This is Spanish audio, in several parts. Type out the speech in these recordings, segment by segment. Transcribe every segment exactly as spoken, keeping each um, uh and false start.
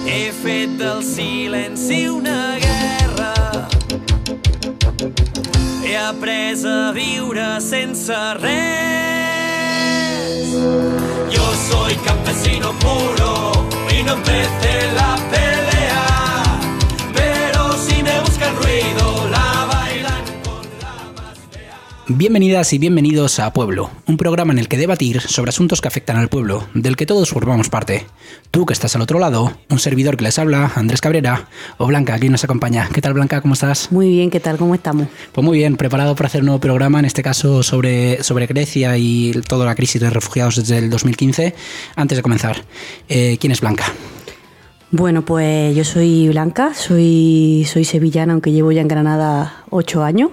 He fet del silenci una guerra. He après a viure sense res. Yo soy campesino puro y no empecé la pelea, pero si me buscan ruido la bailan con la más fea. Bienvenidas y bienvenidos a Pueblo, un programa en el que debatir sobre asuntos que afectan al pueblo, del que todos formamos parte. Tú que estás al otro lado, un servidor que les habla, Andrés Cabrera, o Blanca, aquí nos acompaña. ¿Qué tal, Blanca? ¿Cómo estás? Muy bien, ¿qué tal? ¿Cómo estamos? Pues muy bien, preparado para hacer un nuevo programa, en este caso sobre, sobre Grecia y toda la crisis de refugiados desde el dos mil quince. Antes de comenzar, eh, ¿quién es Blanca? Bueno, pues yo soy Blanca, soy, soy sevillana, aunque llevo ya en Granada ocho años,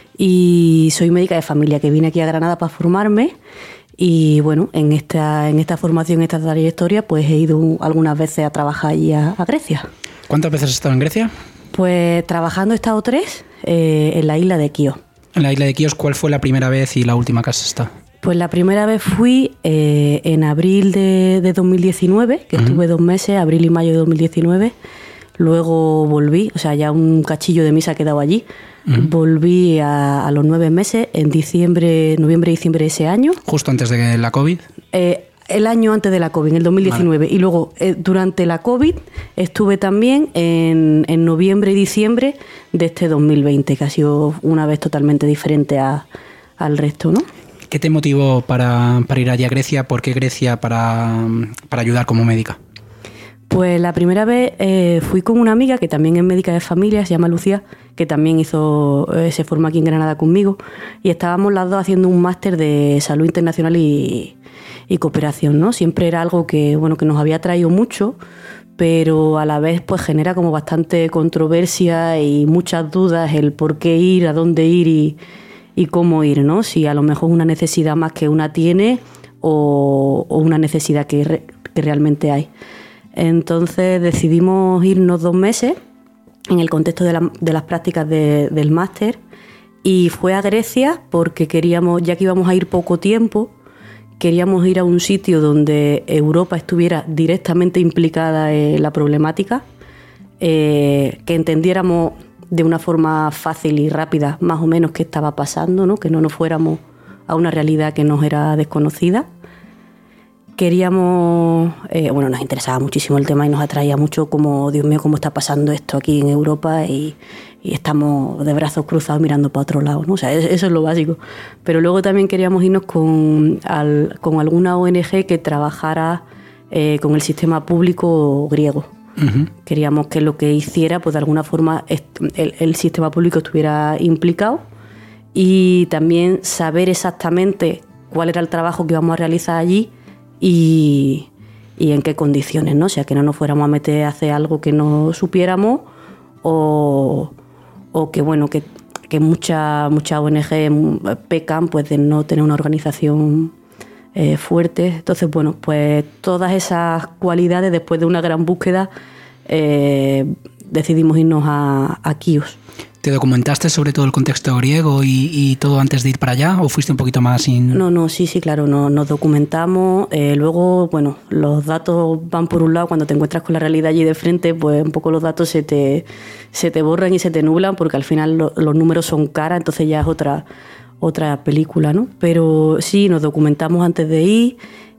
y soy médica de familia, que vine aquí a Granada para formarme. Y bueno, en esta, en esta formación, en esta trayectoria, pues he ido algunas veces a trabajar allí a, a Grecia. ¿Cuántas veces has estado en Grecia? Pues trabajando he estado tres eh, en la isla de Quíos. En la isla de Quíos, ¿cuál fue la primera vez y la última que has estado? Pues la primera vez fui eh, en abril de, de dos mil diecinueve, que uh-huh. estuve dos meses, abril y mayo de dos mil diecinueve. Luego volví, o sea, ya un cachillo de mí se ha quedado allí. Uh-huh. Volví a, a los nueve meses, en diciembre, noviembre y diciembre de ese año. ¿Justo antes de la COVID? Eh, el año antes de la COVID, en el dos mil diecinueve. Vale. Y luego, eh, durante la COVID, estuve también en, en noviembre y diciembre de este dos mil veinte, que ha sido una vez totalmente diferente a, al resto, ¿no? ¿Qué te motivó para, para ir allí a Grecia? ¿Por qué Grecia para, para ayudar como médica? Pues la primera vez eh, fui con una amiga que también es médica de familia, se llama Lucía, que también hizo eh, se formó aquí en Granada conmigo, y estábamos las dos haciendo un máster de salud internacional y, y cooperación, ¿no? Siempre era algo que, bueno, que nos había traído mucho, pero a la vez pues genera como bastante controversia y muchas dudas el por qué ir, a dónde ir y, y cómo ir, ¿no? Si a lo mejor una necesidad más que una tiene o, o una necesidad que, re, que realmente hay. Entonces decidimos irnos dos meses en el contexto de, la, de las prácticas de, del máster, y fue a Grecia porque queríamos, ya que íbamos a ir poco tiempo, queríamos ir a un sitio donde Europa estuviera directamente implicada en la problemática, eh, que entendiéramos de una forma fácil y rápida más o menos qué estaba pasando, ¿no? Que no nos fuéramos a una realidad que nos era desconocida. Queríamos, eh, bueno, nos interesaba muchísimo el tema y nos atraía mucho como, Dios mío, cómo está pasando esto aquí en Europa, y, y estamos de brazos cruzados mirando para otro lado, ¿no? O sea, eso es lo básico. Pero luego también queríamos irnos con, al, con alguna O N G que trabajara eh, con el sistema público griego. Uh-huh. Queríamos que lo que hiciera, pues de alguna forma, el, el sistema público estuviera implicado, y también saber exactamente cuál era el trabajo que íbamos a realizar allí y, y en qué condiciones, ¿no? O sea, que no nos fuéramos a meter a hacer algo que no supiéramos, o, o que, bueno, que, que muchas mucha O N G pecan pues de no tener una organización eh, fuerte. Entonces, bueno, pues todas esas cualidades, después de una gran búsqueda, eh, decidimos irnos a, a Quíos. ¿Te documentaste sobre todo el contexto griego y, y todo antes de ir para allá, o fuiste un poquito más sin...? No, no, sí, sí, claro, no, nos documentamos. Eh, luego, bueno, los datos van por un lado, cuando te encuentras con la realidad allí de frente, pues un poco los datos se te, se te borran y se te nublan, porque al final lo, los números son caras, entonces ya es otra, otra película, ¿no? Pero sí, nos documentamos antes de ir,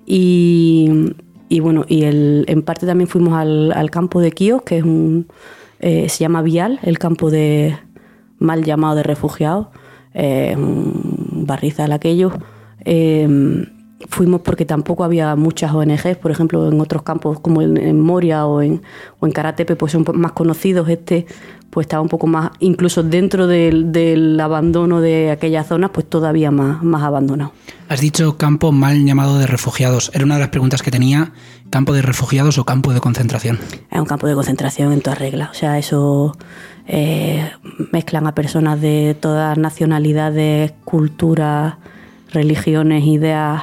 y, y bueno, y el, en parte también fuimos al, al campo de Quíos, que es un... Eh, se llama Vial, el campo de... mal llamado de refugiados, eh, un barrizal aquello. Eh, fuimos porque tampoco había muchas O N Ges, por ejemplo, en otros campos como en, en Moria o en, o en Karatepe, pues son más conocidos. Este pues estaba un poco más, incluso dentro del, del abandono de aquellas zonas, pues todavía más, más abandonado. Has dicho campo mal llamado de refugiados. Era una de las preguntas que tenía. ¿Campo de refugiados o campo de concentración? Es un campo de concentración en toda regla. O sea, eso eh, mezclan a personas de todas nacionalidades, culturas, religiones, ideas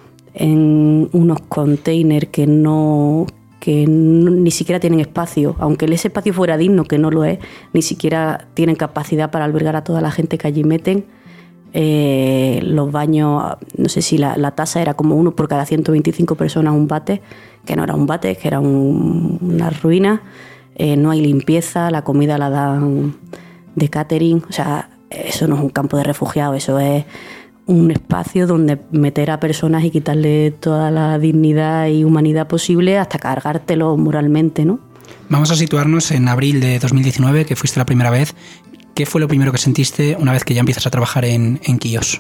en unos containers que no... que no, ni siquiera tienen espacio, aunque ese espacio fuera digno, que no lo es, ni siquiera tienen capacidad para albergar a toda la gente que allí meten. Eh, los baños, no sé si la, la tasa era como uno por cada ciento veinticinco personas un bate, que no era un bate, que era un, una ruina. Eh, no hay limpieza, la comida la dan de catering. O sea, eso no es un campo de refugiados, eso es un espacio donde meter a personas y quitarle toda la dignidad y humanidad posible hasta cargártelo moralmente, ¿no? Vamos a situarnos en abril de dos mil diecinueve, que fuiste la primera vez. ¿Qué fue lo primero que sentiste una vez que ya empiezas a trabajar en, en Quíos?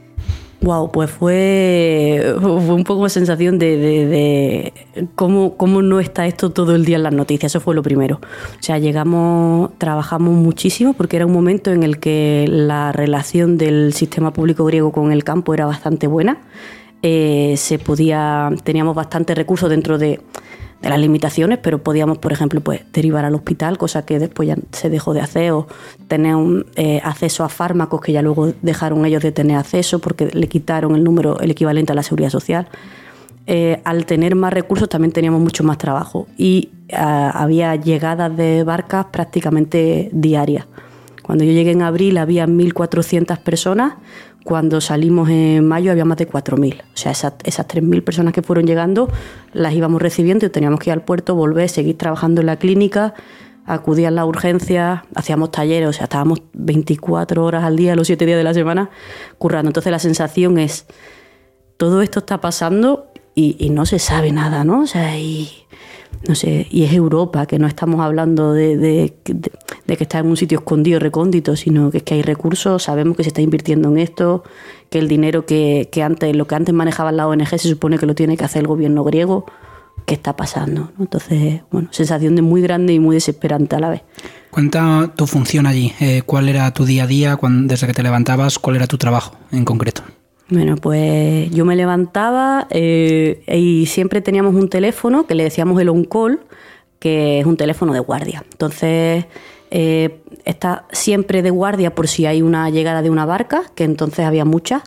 Wow, pues fue, fue un poco la sensación de, de, de cómo, cómo no está esto todo el día en las noticias. Eso fue lo primero. O sea, llegamos, trabajamos muchísimo porque era un momento en el que la relación del sistema público griego con el campo era bastante buena. Eh, se podía, teníamos bastantes recursos dentro de... de las limitaciones, pero podíamos, por ejemplo, pues derivar al hospital, cosa que después ya se dejó de hacer, o tener un, eh, acceso a fármacos que ya luego dejaron ellos de tener acceso porque le quitaron el número, el equivalente a la seguridad social. Eh, al tener más recursos también teníamos mucho más trabajo y eh, había llegadas de barcas prácticamente diarias. Cuando yo llegué en abril había mil cuatrocientas personas. Cuando salimos en mayo había más de cuatro mil. O sea, esas, esas tres mil personas que fueron llegando las íbamos recibiendo y teníamos que ir al puerto, volver, seguir trabajando en la clínica, acudir a las urgencias, hacíamos talleres, o sea, estábamos veinticuatro horas al día, los siete días de la semana, currando. Entonces la sensación es, todo esto está pasando y, y no se sabe nada, ¿no? O sea, y... no sé, y es Europa, que no estamos hablando de, de, de, de que está en un sitio escondido, recóndito, sino que es que hay recursos, sabemos que se está invirtiendo en esto, que el dinero que, que antes, lo que antes manejaban la O N G se supone que lo tiene que hacer el gobierno griego. ¿Qué está pasando? Entonces, bueno, sensación de muy grande y muy desesperante a la vez. Cuenta tu función allí, eh, ¿cuál era tu día a día cuando, desde que te levantabas? ¿Cuál era tu trabajo en concreto? Bueno, pues yo me levantaba eh, y siempre teníamos un teléfono que le decíamos el on-call, que es un teléfono de guardia. Entonces, eh, está siempre de guardia por si hay una llegada de una barca, que entonces había muchas,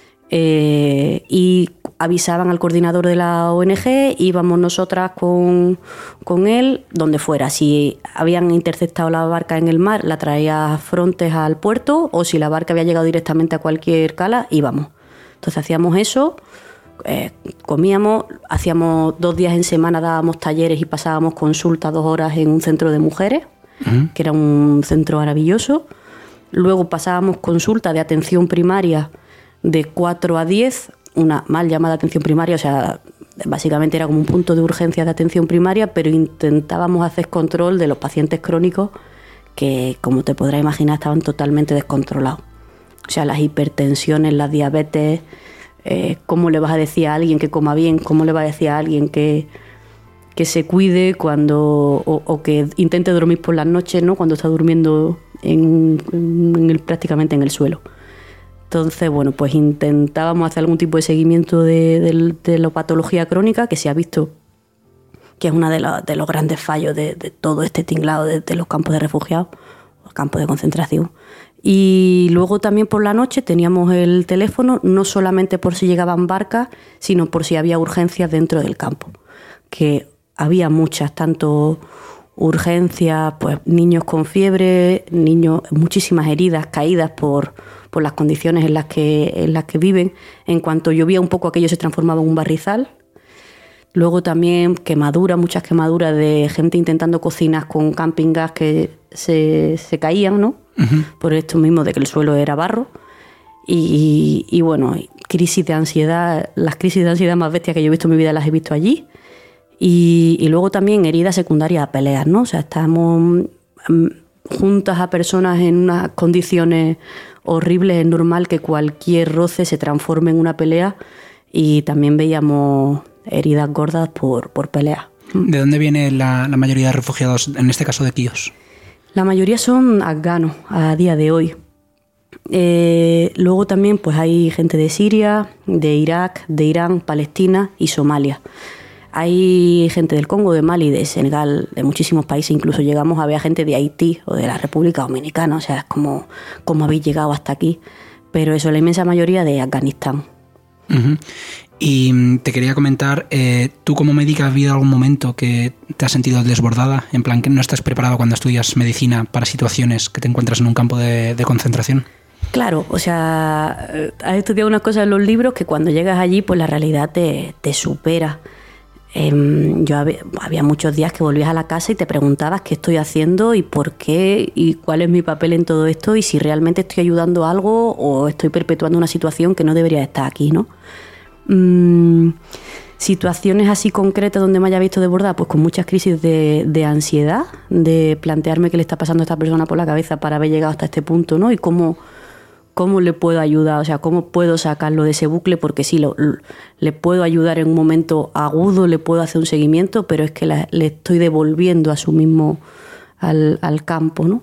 eh, y avisaban al coordinador de la O N G, íbamos nosotras con, con él, donde fuera. Si habían interceptado la barca en el mar, la traía Frontex al puerto, o si la barca había llegado directamente a cualquier cala, íbamos. Entonces hacíamos eso, eh, comíamos, hacíamos dos días en semana, dábamos talleres y pasábamos consultas dos horas en un centro de mujeres, uh-huh. que era un centro maravilloso. Luego pasábamos consulta de atención primaria de cuatro a diez, una mal llamada atención primaria, o sea, básicamente era como un punto de urgencia de atención primaria, pero intentábamos hacer control de los pacientes crónicos que, como te podrás imaginar, estaban totalmente descontrolados. O sea, las hipertensiones, las diabetes, eh, cómo le vas a decir a alguien que coma bien, cómo le vas a decir a alguien que, que se cuide cuando o, o que intente dormir por las noches, ¿no? Cuando está durmiendo en, en el, prácticamente en el suelo. Entonces, bueno, pues intentábamos hacer algún tipo de seguimiento de, de, de la patología crónica, que se ha visto que es uno de, la, de los grandes fallos de, de todo este tinglado de, de los campos de refugiados, los campos de concentración. Y luego también por la noche teníamos el teléfono, no solamente por si llegaban barcas, sino por si había urgencias dentro del campo, que había muchas, tanto urgencias, pues niños con fiebre, niños, muchísimas heridas, caídas por, por las condiciones en las que, en las que viven. En cuanto llovía un poco, aquello se transformaba en un barrizal. Luego también quemaduras, muchas quemaduras de gente intentando cocinas con camping gas que se, se caían, ¿no? Uh-huh. Por esto mismo de que el suelo era barro. Y, y, y bueno, crisis de ansiedad, las crisis de ansiedad más bestias que yo he visto en mi vida las he visto allí. Y, y luego también heridas secundarias a peleas, ¿no? O sea, estábamos juntas a personas en unas condiciones horribles. Es normal que cualquier roce se transforme en una pelea, y también veíamos heridas gordas por, por peleas. ¿De dónde viene la, la mayoría de refugiados, en este caso de Quíos? La mayoría son afganos a día de hoy. Eh, luego también pues hay gente de Siria, de Irak, de Irán, Palestina y Somalia. Hay gente del Congo, de Mali, de Senegal, de muchísimos países. Incluso llegamos a ver a gente de Haití o de la República Dominicana. O sea, es como, como habéis llegado hasta aquí. Pero eso, la inmensa mayoría de Afganistán. Uh-huh. Y te quería comentar, eh, ¿tú como médica has habido algún momento que te has sentido desbordada? En plan, que no estás preparado cuando estudias medicina para situaciones que te encuentras en un campo de, de concentración. Claro, o sea, has estudiado unas cosas en los libros que cuando llegas allí, pues la realidad te, te supera. Eh, yo había, había muchos días que volvías a la casa y te preguntabas qué estoy haciendo y por qué y cuál es mi papel en todo esto y si realmente estoy ayudando a algo o estoy perpetuando una situación que no debería estar aquí, ¿no? Mm, situaciones así concretas donde me haya visto desbordada, pues con muchas crisis de, de ansiedad, de plantearme qué le está pasando a esta persona por la cabeza para haber llegado hasta este punto, ¿no? Y cómo... ¿Cómo le puedo ayudar? O sea, ¿cómo puedo sacarlo de ese bucle? Porque sí, lo, lo, le puedo ayudar en un momento agudo, le puedo hacer un seguimiento, pero es que la, le estoy devolviendo a su mismo, al, al campo, ¿no?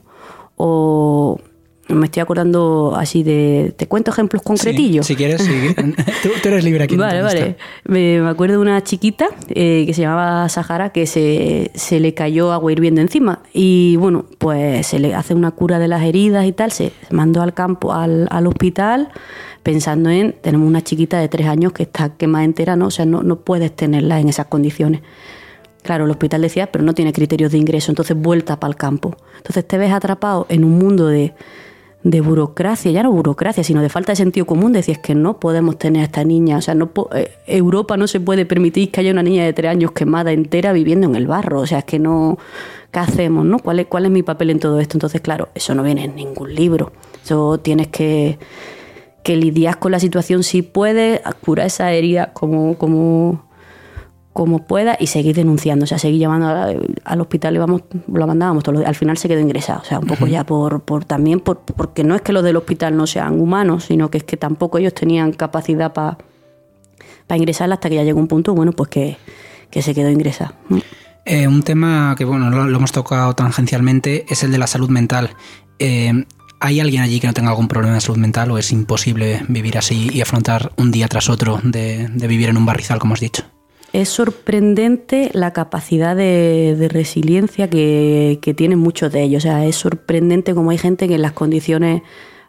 O me estoy acordando así de... ¿Te cuento ejemplos concretillos? Sí, si quieres, sí. tú, tú eres libre aquí. Vale, vale. Me, me acuerdo de una chiquita eh, que se llamaba Sahara que se, se le cayó agua hirviendo encima y bueno, pues se le hace una cura de las heridas y tal, se mandó al campo, al, al hospital pensando en... Tenemos una chiquita de tres años que está quemada entera, ¿no? O sea, no, no puedes tenerla en esas condiciones. Claro, el hospital decía, pero no tiene criterios de ingreso, entonces vuelta para el campo. Entonces te ves atrapado en un mundo de... de burocracia, ya no burocracia, sino de falta de sentido común, decías que no podemos tener a esta niña, o sea, no eh, Europa no se puede permitir que haya una niña de tres años quemada entera viviendo en el barro, o sea, es que no, ¿qué hacemos, no? ¿Cuál es, cuál es mi papel en todo esto? Entonces, claro, eso no viene en ningún libro, eso tienes que, que lidiar con la situación si puedes, curar esa herida como... como como pueda y seguir denunciando, o sea, seguir llamando a, al hospital y vamos, lo mandábamos todos los días. Al final se quedó ingresado, o sea, un poco uh-huh. ya por, por también, por, porque no es que los del hospital no sean humanos, sino que es que tampoco ellos tenían capacidad para pa ingresarla hasta que ya llegó un punto, bueno, pues que, que se quedó ingresado. Eh, un tema que, bueno, lo, lo hemos tocado tangencialmente es el de la salud mental. Eh, ¿Hay alguien allí que no tenga algún problema de salud mental o es imposible vivir así y afrontar un día tras otro de, de vivir en un barrizal, como has dicho? Es sorprendente la capacidad de, de resiliencia que, que tienen muchos de ellos. O sea, es sorprendente cómo hay gente que en las condiciones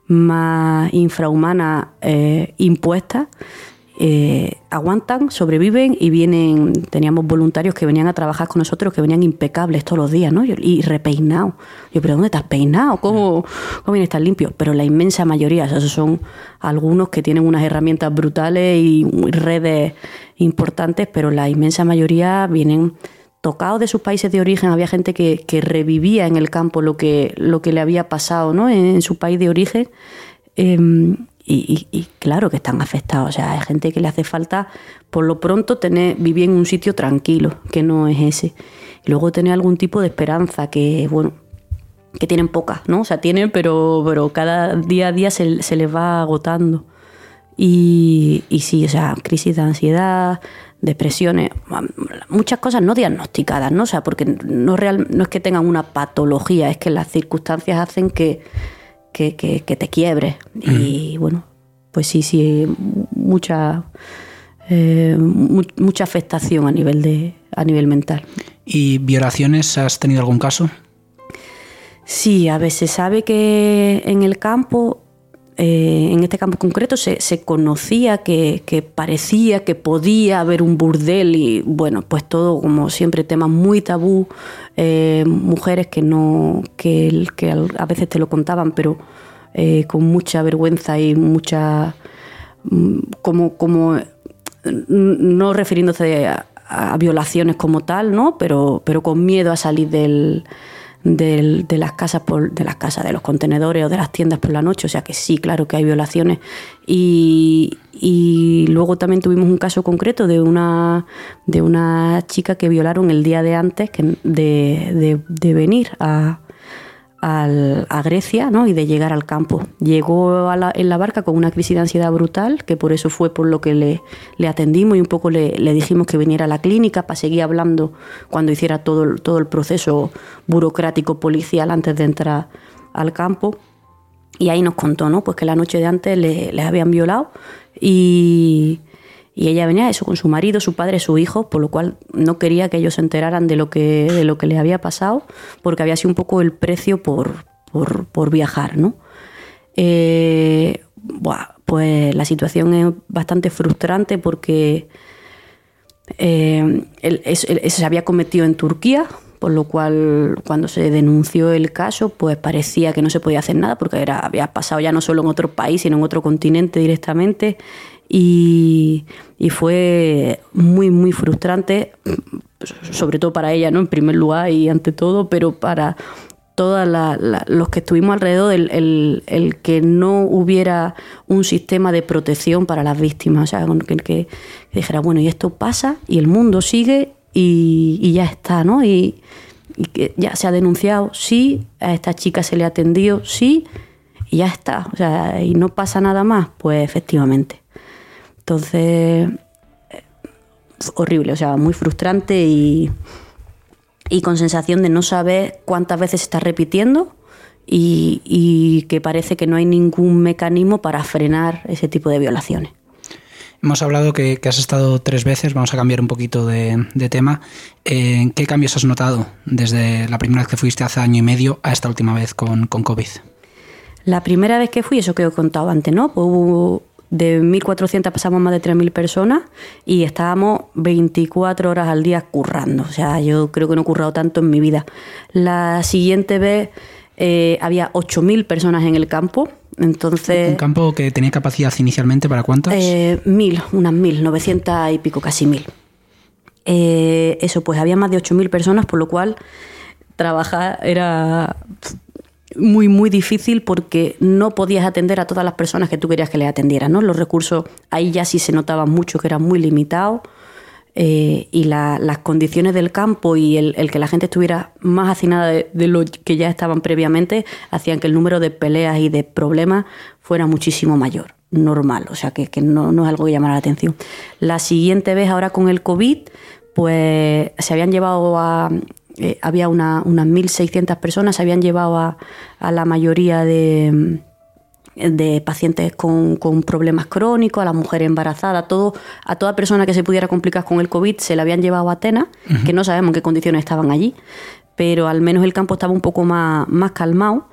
más infrahumanas eh, impuestas eh, aguantan, sobreviven y vienen. Teníamos voluntarios que venían a trabajar con nosotros que venían impecables todos los días, ¿no? Y repeinados. Yo, ¿pero dónde te has peinado? ¿Cómo, cómo vienes tan limpio? Pero la inmensa mayoría, o sea, esos son algunos que tienen unas herramientas brutales y redes importantes, pero la inmensa mayoría vienen tocados de sus países de origen. Había gente que, que revivía en el campo lo que, lo que le había pasado, ¿no? en, en su país de origen. Eh, y, y, y claro que están afectados. O sea, hay gente que le hace falta, por lo pronto, tener vivir en un sitio tranquilo, que no es ese. Y luego tener algún tipo de esperanza, que, bueno, que tienen pocas, ¿no? O sea, tienen, pero, pero cada día a día se, se les va agotando. Y, y sí, o sea, crisis de ansiedad, depresiones, muchas cosas no diagnosticadas, ¿no? O sea, porque no, real, no es que tengan una patología, es que las circunstancias hacen que, que, que, que te quiebres. Mm. Y bueno, pues sí, sí, mucha, eh, mu- mucha afectación a nivel, de, a nivel mental. ¿Y violaciones? ¿Has tenido algún caso? Sí, a veces se sabe que en el campo... Eh, en este campo concreto se, se conocía que, que parecía que podía haber un burdel y bueno, pues todo como siempre temas muy tabú, eh, mujeres que no que, que a veces te lo contaban pero eh, con mucha vergüenza y mucha como, como no refiriéndose a, a violaciones como tal, ¿no? pero, pero con miedo a salir del De, de las casas por, de las casas, de los contenedores o de las tiendas por la noche, o sea que sí, claro que hay violaciones. Y, y luego también tuvimos un caso concreto de una de una chica que violaron el día de antes que de, de, de venir a, a, a Grecia, ¿no? Y de llegar al campo. Llegó a la, en la barca con una crisis de ansiedad brutal, que por eso fue por lo que le, le atendimos y un poco le, le dijimos que viniera a la clínica para seguir hablando cuando hiciera todo, todo el proceso burocrático policial antes de entrar al campo. Y ahí nos contó, ¿no? Pues que la noche de antes le, les habían violado y, y ella venía eso con su marido, su padre, su hijo, por lo cual no quería que ellos se enteraran de lo que, de lo que le había pasado, porque había sido un poco el precio por, por, por viajar, ¿no? Eh, buah, pues la situación es bastante frustrante porque eh, él, él, él se había cometido en Turquía, por lo cual cuando se denunció el caso pues parecía que no se podía hacer nada porque era, había pasado ya no solo en otro país sino en otro continente directamente y, y fue muy muy frustrante, sobre todo para ella, ¿no? En primer lugar y ante todo, pero para todos los que estuvimos alrededor, el, el, el que no hubiera un sistema de protección para las víctimas, o sea, que, que, que dijera, bueno, y esto pasa y el mundo sigue y, y ya está, ¿no? Y, y que ya se ha denunciado, sí, a esta chica se le ha atendido, sí, y ya está, o sea, y no pasa nada más, pues efectivamente. Entonces, horrible, o sea, muy frustrante y... y con sensación de no saber cuántas veces se está repitiendo y, y que parece que no hay ningún mecanismo para frenar ese tipo de violaciones. Hemos hablado que, que has estado tres veces, vamos a cambiar un poquito de, de tema. Eh, ¿Qué cambios has notado desde la primera vez que fuiste hace año y medio a esta última vez con, con COVID? La primera vez que fui, eso que he contado antes, ¿no? Pues hubo... de mil cuatrocientas pasamos más de tres mil personas y estábamos veinticuatro horas al día currando. O sea, yo creo que no he currado tanto en mi vida. La siguiente vez eh, había ocho mil personas en el campo. Entonces, ¿un campo que tenía capacidad inicialmente para cuántas? Eh, mil, unas mil, novecientas y pico, casi mil. Eh, eso, pues había más de ocho mil personas, por lo cual trabajar era... muy, muy difícil porque no podías atender a todas las personas que tú querías que les atendieran, ¿no? Los recursos ahí ya sí se notaban mucho que eran muy limitados eh, y la, las condiciones del campo y el, el que la gente estuviera más hacinada de, de lo que ya estaban previamente hacían que el número de peleas y de problemas fuera muchísimo mayor, normal, o sea que, que no, no es algo que llamara la atención. La siguiente vez ahora con el COVID, pues se habían llevado a... Eh, había una, unas mil seiscientas personas, se habían llevado a, a la mayoría de, de pacientes con, con problemas crónicos, a las mujeres embarazadas, todo, a toda persona que se pudiera complicar con el COVID se la habían llevado a Atenas, uh-huh. que no sabemos en qué condiciones estaban allí, pero al menos el campo estaba un poco más, más calmado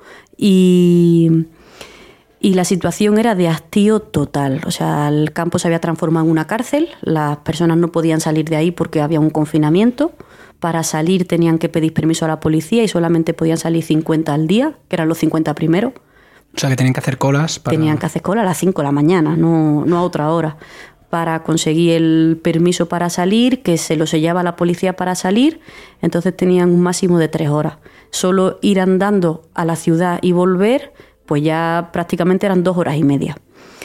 y... Y la situación era de hastío total. O sea, el campo se había transformado en una cárcel, las personas no podían salir de ahí porque había un confinamiento. Para salir tenían que pedir permiso a la policía y solamente podían salir cincuenta al día, que eran los cincuenta primeros. O sea, que tenían que hacer colas para... Tenían que hacer cola a las cinco de la mañana, no, no a otra hora, para conseguir el permiso para salir, que se lo sellaba la policía para salir. Entonces tenían un máximo de tres horas. Solo ir andando a la ciudad y volver... pues ya prácticamente eran dos horas y media.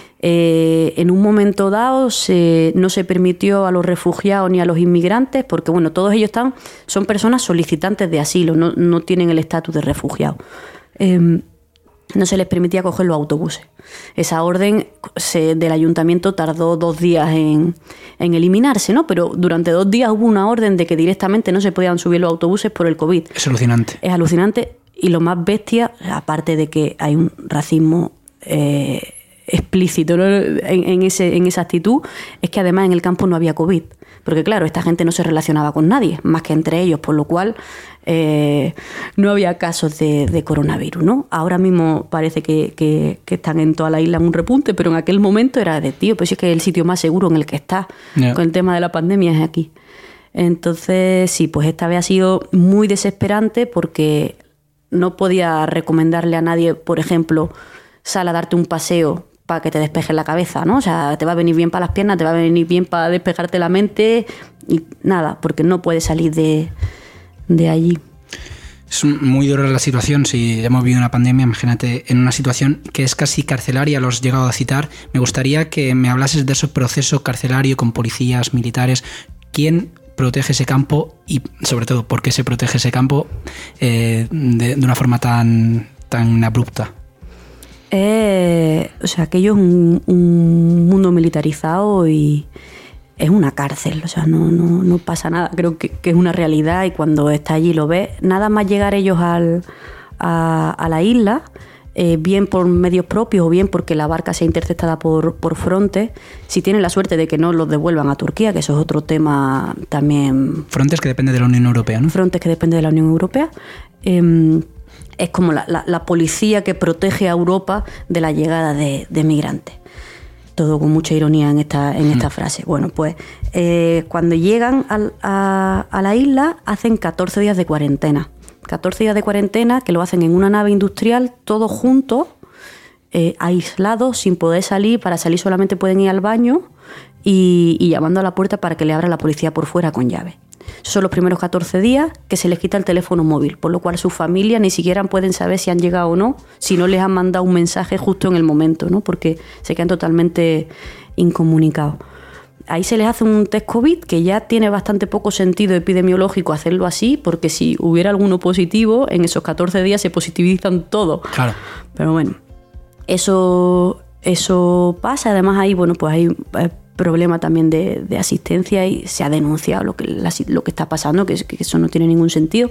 Eh, en un momento dado se, no se permitió a los refugiados ni a los inmigrantes, porque bueno, todos ellos están, son personas solicitantes de asilo, no, no tienen el estatus de refugiados. Eh, no se les permitía coger los autobuses. Esa orden se, del ayuntamiento tardó dos días en, en eliminarse, ¿no? Pero durante dos días hubo una orden de que directamente no se podían subir los autobuses por el COVID. Es alucinante. Es alucinante. Y lo más bestia, aparte de que hay un racismo eh, explícito, ¿no? en, en, ese, en esa actitud, es que además en el campo no había COVID. Porque claro, esta gente no se relacionaba con nadie, más que entre ellos, por lo cual eh, no había casos de, de coronavirus, ¿no? Ahora mismo parece que, que, que están en toda la isla en un repunte, pero en aquel momento era de tío, pues sí, es que es el sitio más seguro en el que está yeah. con el tema de la pandemia es aquí. Entonces, sí, pues esta vez ha sido muy desesperante porque... no podía recomendarle a nadie, por ejemplo, sal a darte un paseo para que te despejes la cabeza, ¿no? O sea, te va a venir bien para las piernas, te va a venir bien para despejarte la mente y nada, porque no puedes salir de, de allí. Es muy dura la situación, si hemos vivido una pandemia, imagínate en una situación que es casi carcelaria, lo has llegado a citar. Me gustaría que me hablases de ese proceso carcelario con policías, militares. ¿Quién protege ese campo y sobre todo por qué se protege ese campo eh, de, de una forma tan, tan abrupta? Eh, o sea, aquello es un, un mundo militarizado y es una cárcel, o sea, no, no, no pasa nada, creo que, que es una realidad y cuando está allí lo ves, nada más llegar ellos al, a, a la isla, Eh, bien por medios propios o bien porque la barca sea interceptada por, por Frontex, si tienen la suerte de que no los devuelvan a Turquía, que eso es otro tema también. Frontex que depende de la Unión Europea, ¿no? Frontex que depende de la Unión Europea. Eh, es como la, la, la policía que protege a Europa de la llegada de, de migrantes. todo con mucha ironía en esta, en esta mm. frase. Bueno, pues eh, cuando llegan al, a, a la isla hacen catorce días de cuarentena. catorce días de cuarentena que lo hacen en una nave industrial, todos juntos, eh, aislados, sin poder salir. Para salir solamente pueden ir al baño y, y llamando a la puerta para que le abra la policía por fuera con llave. Son los primeros catorce días que se les quita el teléfono móvil, por lo cual sus familias ni siquiera pueden saber si han llegado o no, si no les han mandado un mensaje justo en el momento, ¿no? Porque se quedan totalmente incomunicados. Ahí se les hace un test COVID, que ya tiene bastante poco sentido epidemiológico hacerlo así, porque si hubiera alguno positivo, en esos catorce días se positivizan todos. Claro. Pero bueno, eso, eso pasa. Además ahí, bueno, pues hay eh, problema también de, de asistencia y se ha denunciado lo que, la, lo que está pasando, que, que eso no tiene ningún sentido,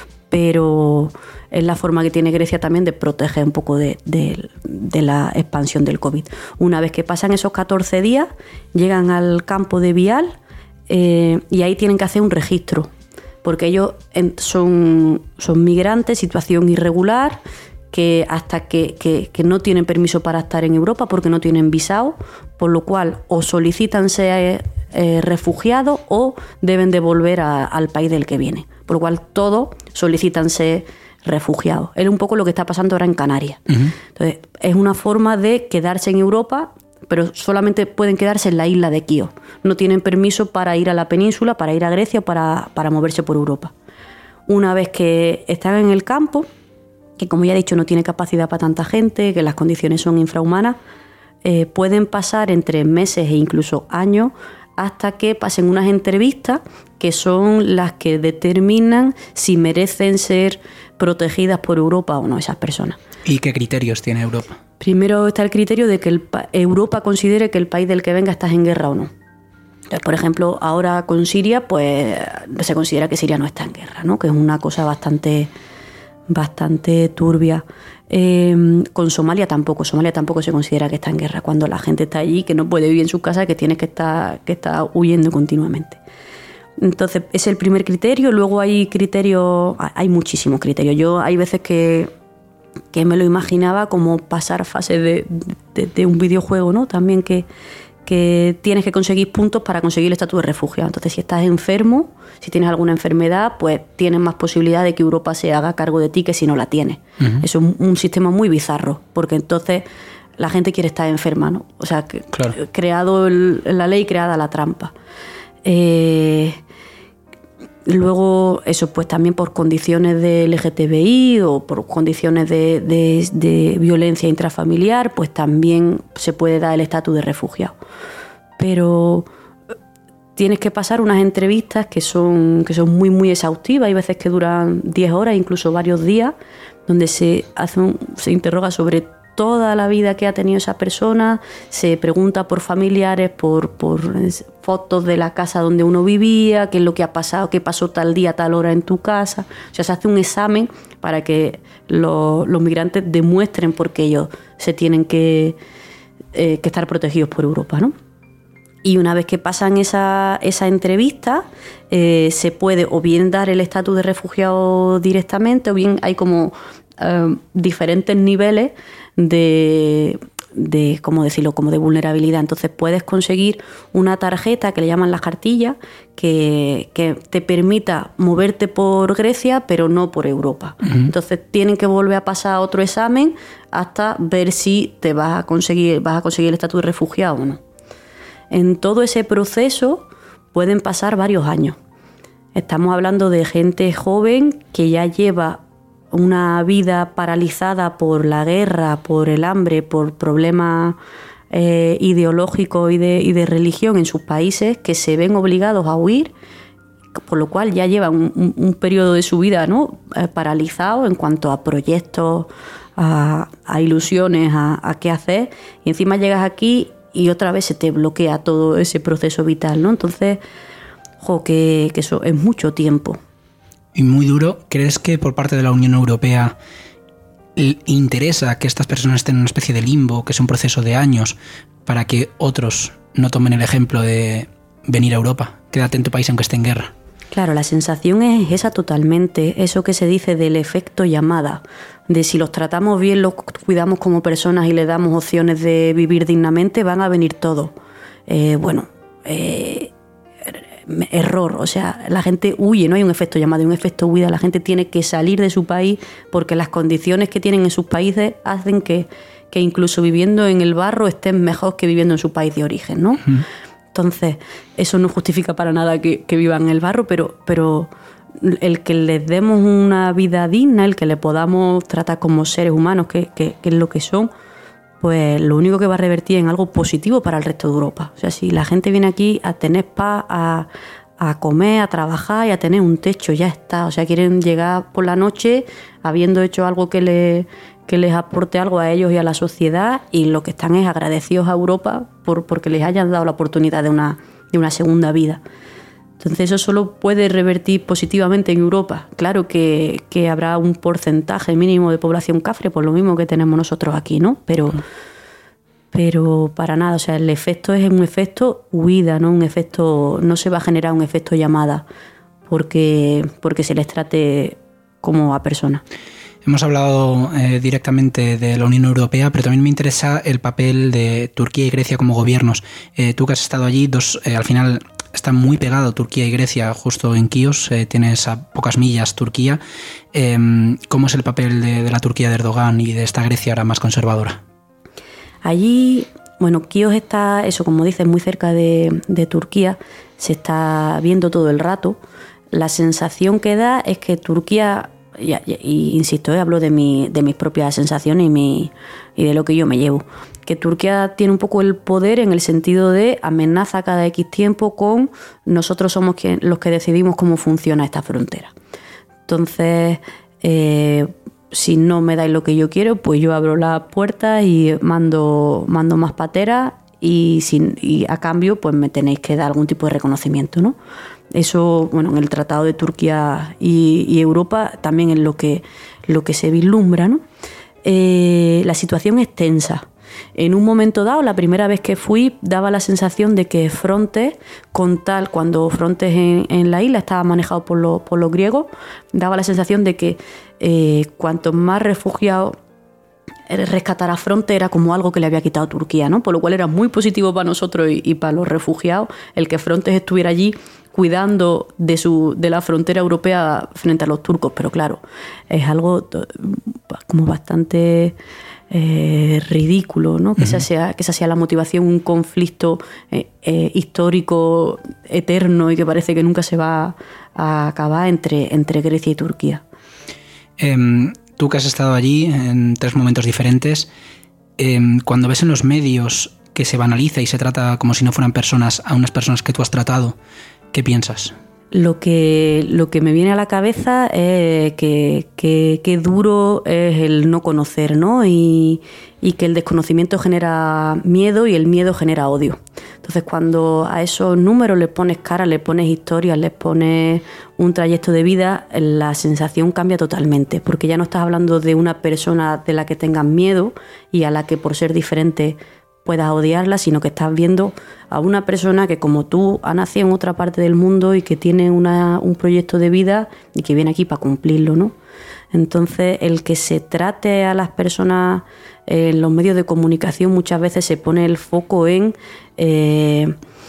pero es la forma que tiene Grecia también de proteger un poco de, de, de la expansión del COVID. Una vez que pasan esos catorce días, llegan al campo de Vial eh, y ahí tienen que hacer un registro, porque ellos son, son migrantes, situación irregular, que hasta que, que, que no tienen permiso para estar en Europa porque no tienen visado, por lo cual o solicitan ser eh, refugiados o deben de volver a, al país del que vienen. Por lo cual todos solicitan ser refugiados. Es un poco lo que está pasando ahora en Canarias. Uh-huh. Entonces, es una forma de quedarse en Europa, pero solamente pueden quedarse en la isla de Quíos. No tienen permiso para ir a la península, para ir a Grecia o para, para moverse por Europa. Una vez que están en el campo, que como ya he dicho no tiene capacidad para tanta gente, que las condiciones son infrahumanas, eh, pueden pasar entre meses e incluso años hasta que pasen unas entrevistas que son las que determinan si merecen ser protegidas por Europa o no esas personas. ¿Y qué criterios tiene Europa? Primero está el criterio de que el, Europa considere que el país del que venga está en guerra o no. Entonces, por ejemplo, ahora con Siria, pues se considera que Siria no está en guerra, ¿no? Que es una cosa bastante... bastante turbia. Eh, con Somalia tampoco. Somalia tampoco se considera que está en guerra. Cuando la gente está allí, que no puede vivir en su casa, que tiene que estar, que estar huyendo continuamente. Entonces, ese es el primer criterio. Luego hay criterios, hay muchísimos criterios. Yo hay veces que, que me lo imaginaba como pasar fases de, de, de un videojuego, ¿no? También que que tienes que conseguir puntos para conseguir el estatus de refugiado. Entonces, si estás enfermo, si tienes alguna enfermedad, pues tienes más posibilidad de que Europa se haga cargo de ti que si no la tienes. Uh-huh. Eso es un, un sistema muy bizarro, porque entonces la gente quiere estar enferma, ¿no? O sea, que, claro. creado el, la ley, creada la trampa. Eh, luego, eso pues también por condiciones de L G T B I o por condiciones de, de, de violencia intrafamiliar, pues también se puede dar el estatus de refugiado. Pero tienes que pasar unas entrevistas que son, que son muy, muy exhaustivas. Hay veces que duran diez horas, incluso varios días, donde se, hace un, se interroga sobre toda la vida que ha tenido esa persona, se pregunta por familiares, por, por fotos de la casa donde uno vivía, qué es lo que ha pasado, qué pasó tal día, tal hora en tu casa. O sea, se hace un examen para que lo, los migrantes demuestren por qué ellos se tienen que, eh, que estar protegidos por Europa, ¿no? Y una vez que pasan esa, esa entrevista, eh, se puede o bien dar el estatus de refugiado directamente, o bien hay como eh, diferentes niveles de, de, ¿cómo decirlo?, como de vulnerabilidad. Entonces puedes conseguir una tarjeta que le llaman las cartillas, que, que te permita moverte por Grecia, pero no por Europa. Uh-huh. Entonces tienen que volver a pasar otro examen hasta ver si te vas a conseguir, vas a conseguir el estatus de refugiado o no. En todo ese proceso pueden pasar varios años. Estamos hablando de gente joven que ya lleva una vida paralizada por la guerra, por el hambre, por problemas eh, ideológicos y de, y de religión en sus países, que se ven obligados a huir, por lo cual ya llevan un, un, un periodo de su vida, ¿no?, eh, paralizado en cuanto a proyectos, a, a ilusiones, a, a qué hacer, y encima llegas aquí y otra vez se te bloquea todo ese proceso vital, ¿no? Entonces, jo, que, que eso es mucho tiempo. Y muy duro. ¿Crees que por parte de la Unión Europea interesa que estas personas estén en una especie de limbo, que es un proceso de años, para que otros no tomen el ejemplo de venir a Europa? Quédate en tu país aunque esté en guerra. Claro, la sensación es esa totalmente, eso que se dice del efecto llamada, de si los tratamos bien, los cuidamos como personas y les damos opciones de vivir dignamente, van a venir todos. Eh, bueno, eh, error, o sea, la gente huye, no hay un efecto llamada, hay un efecto huida, la gente tiene que salir de su país porque las condiciones que tienen en sus países hacen que, que incluso viviendo en el barro estén mejor que viviendo en su país de origen, ¿no? Mm. Entonces, eso no justifica para nada que, que vivan en el barro, pero, pero el que les demos una vida digna, el que le podamos tratar como seres humanos, que, que, que es lo que son, pues lo único que va a revertir en algo positivo para el resto de Europa. O sea, si la gente viene aquí a tener paz, a, a comer, a trabajar y a tener un techo, ya está. O sea, quieren llegar por la noche habiendo hecho algo que les... que les aporte algo a ellos y a la sociedad, y lo que están es agradecidos a Europa por porque les hayan dado la oportunidad de una, de una segunda vida. Entonces eso solo puede revertir positivamente en Europa. Claro que, que habrá un porcentaje mínimo de población cafre, por lo mismo que tenemos nosotros aquí, ¿no? Pero, pero para nada, o sea, el efecto es un efecto huida, ¿no? Un efecto, no se va a generar un efecto llamada porque, porque se les trate como a personas. Hemos hablado eh, directamente de la Unión Europea, pero también me interesa el papel de Turquía y Grecia como gobiernos. Eh, tú que has estado allí, dos, eh, al final está muy pegado Turquía y Grecia, justo en Quíos, eh, tienes a pocas millas Turquía. Eh, ¿Cómo es el papel de, de la Turquía de Erdogan y de esta Grecia ahora más conservadora? Allí, bueno, Quíos está, eso como dices, muy cerca de, de Turquía, se está viendo todo el rato. La sensación que da es que Turquía... Y, y, y insisto, eh, hablo de, mi, de mis propias sensaciones y, mi, y de lo que yo me llevo. Que Turquía tiene un poco el poder en el sentido de amenaza cada X tiempo con nosotros somos quien, los que decidimos cómo funciona esta frontera. Entonces, eh, si no me dais lo que yo quiero, pues yo abro las puertas y mando, mando más pateras y, sin, y a cambio pues me tenéis que dar algún tipo de reconocimiento, ¿no? Eso, bueno, en el Tratado de Turquía y, y Europa también es lo que, lo que se vislumbra, ¿no? Eh, la situación es tensa. En un momento dado, la primera vez que fui, daba la sensación de que Frontex, con tal, cuando Frontex en, en la isla estaba manejado por, lo, por los griegos, daba la sensación de que eh, cuanto más refugiados rescatar a Frontex era como algo que le había quitado Turquía, ¿no? Por lo cual era muy positivo para nosotros y, y para los refugiados el que Frontex estuviera allí cuidando de su de la frontera europea frente a los turcos, pero claro, es algo como bastante eh, ridículo, ¿no? Que, uh-huh. esa sea, que esa sea la motivación, un conflicto eh, eh, histórico eterno y que parece que nunca se va a acabar entre, entre Grecia y Turquía. Um... Tú que has estado allí en tres momentos diferentes, eh, cuando ves en los medios que se banaliza y se trata como si no fueran personas a unas personas que tú has tratado, ¿qué piensas? Lo que, lo que me viene a la cabeza es que, que, que duro es el no conocer, ¿no? Y, y que el desconocimiento genera miedo y el miedo genera odio. Entonces, cuando a esos números les pones cara, les pones historias, les pones un trayecto de vida, la sensación cambia totalmente, porque ya no estás hablando de una persona de la que tengas miedo y a la que por ser diferente puedas odiarla, sino que estás viendo a una persona que como tú ha nacido en otra parte del mundo y que tiene una, un proyecto de vida y que viene aquí para cumplirlo, ¿no? Entonces, el que se trate a las personas en los medios de comunicación muchas veces se pone el foco en eh,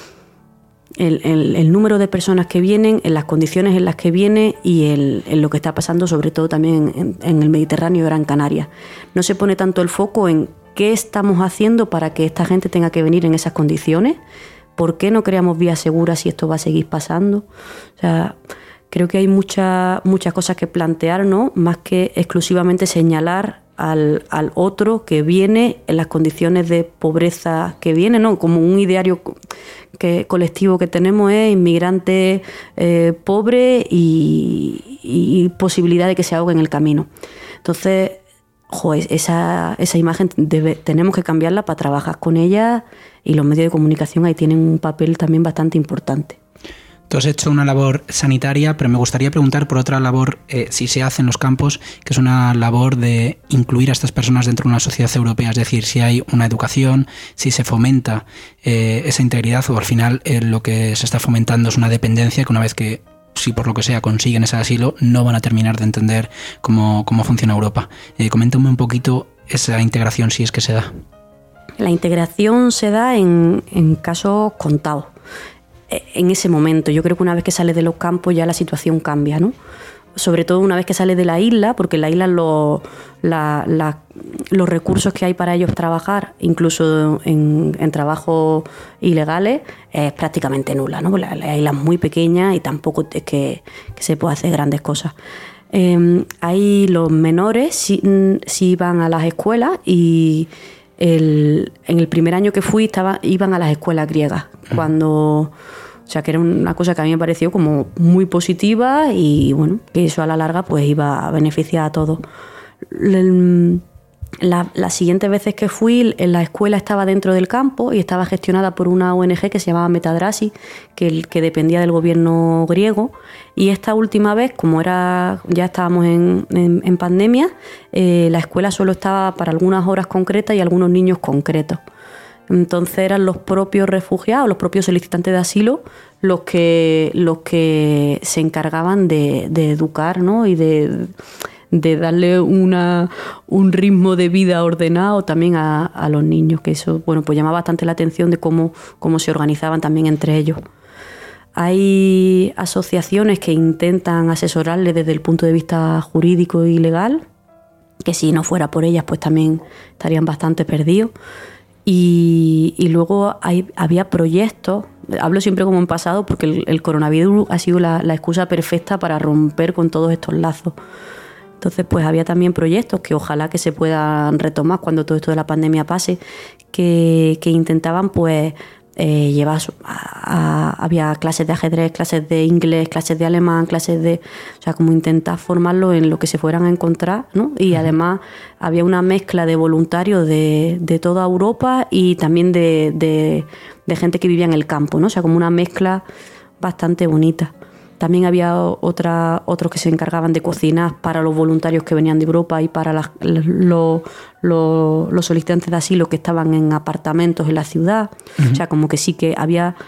el, el, el número de personas que vienen, en las condiciones en las que viene y el, en lo que está pasando, sobre todo también en, en el Mediterráneo y Gran Canaria. No se pone tanto el foco en qué estamos haciendo para que esta gente tenga que venir en esas condiciones, por qué no creamos vías seguras si esto va a seguir pasando. O sea, creo que hay muchas muchas cosas que plantear, ¿no? Más que exclusivamente señalar al, al otro que viene en las condiciones de pobreza que viene, ¿no? Como un ideario que, colectivo que tenemos es inmigrante eh, pobre y, y posibilidad de que se ahogue en el camino. Entonces, joder, esa, esa imagen debe, tenemos que cambiarla para trabajar con ella y los medios de comunicación ahí tienen un papel también bastante importante. Tú has hecho una labor sanitaria, pero me gustaría preguntar por otra labor, eh, si se hace en los campos, que es una labor de incluir a estas personas dentro de una sociedad europea, es decir, si hay una educación, si se fomenta eh, esa integridad o al final eh, lo que se está fomentando es una dependencia que una vez que si por lo que sea consiguen ese asilo, no van a terminar de entender cómo, cómo funciona Europa. Eh, coméntame un poquito esa integración, si es que se da. La integración se da en, en casos contados. En ese momento, yo creo que una vez que sales de los campos ya la situación cambia, ¿no? Sobre todo una vez que sales de la isla, porque en la isla lo, la, la, los recursos que hay para ellos trabajar, incluso en, en trabajos ilegales, es prácticamente nula, ¿no? La, la isla es muy pequeña y tampoco es que, que se pueda hacer grandes cosas. Eh, ahí los menores sí, sí iban a las escuelas y el, en el primer año que fui estaba, iban a las escuelas griegas, cuando... O sea, que era una cosa que a mí me pareció como muy positiva y, bueno, que eso a la larga pues iba a beneficiar a todos. La, las siguientes veces que fui, la escuela estaba dentro del campo y estaba gestionada por una O N Ge que se llamaba Metadrasi, que, que dependía del gobierno griego. Y esta última vez, como era ya estábamos en, en, en pandemia, eh, la escuela solo estaba para algunas horas concretas y algunos niños concretos. Entonces eran los propios refugiados, los propios solicitantes de asilo, los que, los que se encargaban de, de educar, ¿no? Y de, de darle una, un ritmo de vida ordenado también a, a los niños, que eso, bueno, pues llama bastante la atención de cómo, cómo se organizaban también entre ellos. Hay asociaciones que intentan asesorarles desde el punto de vista jurídico y legal, que si no fuera por ellas, pues también estarían bastante perdidos. Y, y luego hay, había proyectos, hablo siempre como en pasado porque el, el coronavirus ha sido la, la excusa perfecta para romper con todos estos lazos. Entonces pues había también proyectos que ojalá que se puedan retomar cuando todo esto de la pandemia pase, que, que intentaban pues eh, llevar, a, a, había clases de ajedrez, clases de inglés, clases de alemán, clases de... O sea, como intentar formarlo en lo que se fueran a encontrar, ¿no? Y uh-huh. Además había una mezcla de voluntarios de, de toda Europa y también de, de, de gente que vivía en el campo, ¿no? O sea, como una mezcla bastante bonita. También había otra, otros que se encargaban de cocinar para los voluntarios que venían de Europa y para las, los, los, los solicitantes de asilo que estaban en apartamentos en la ciudad. Uh-huh. O sea, como que sí que había,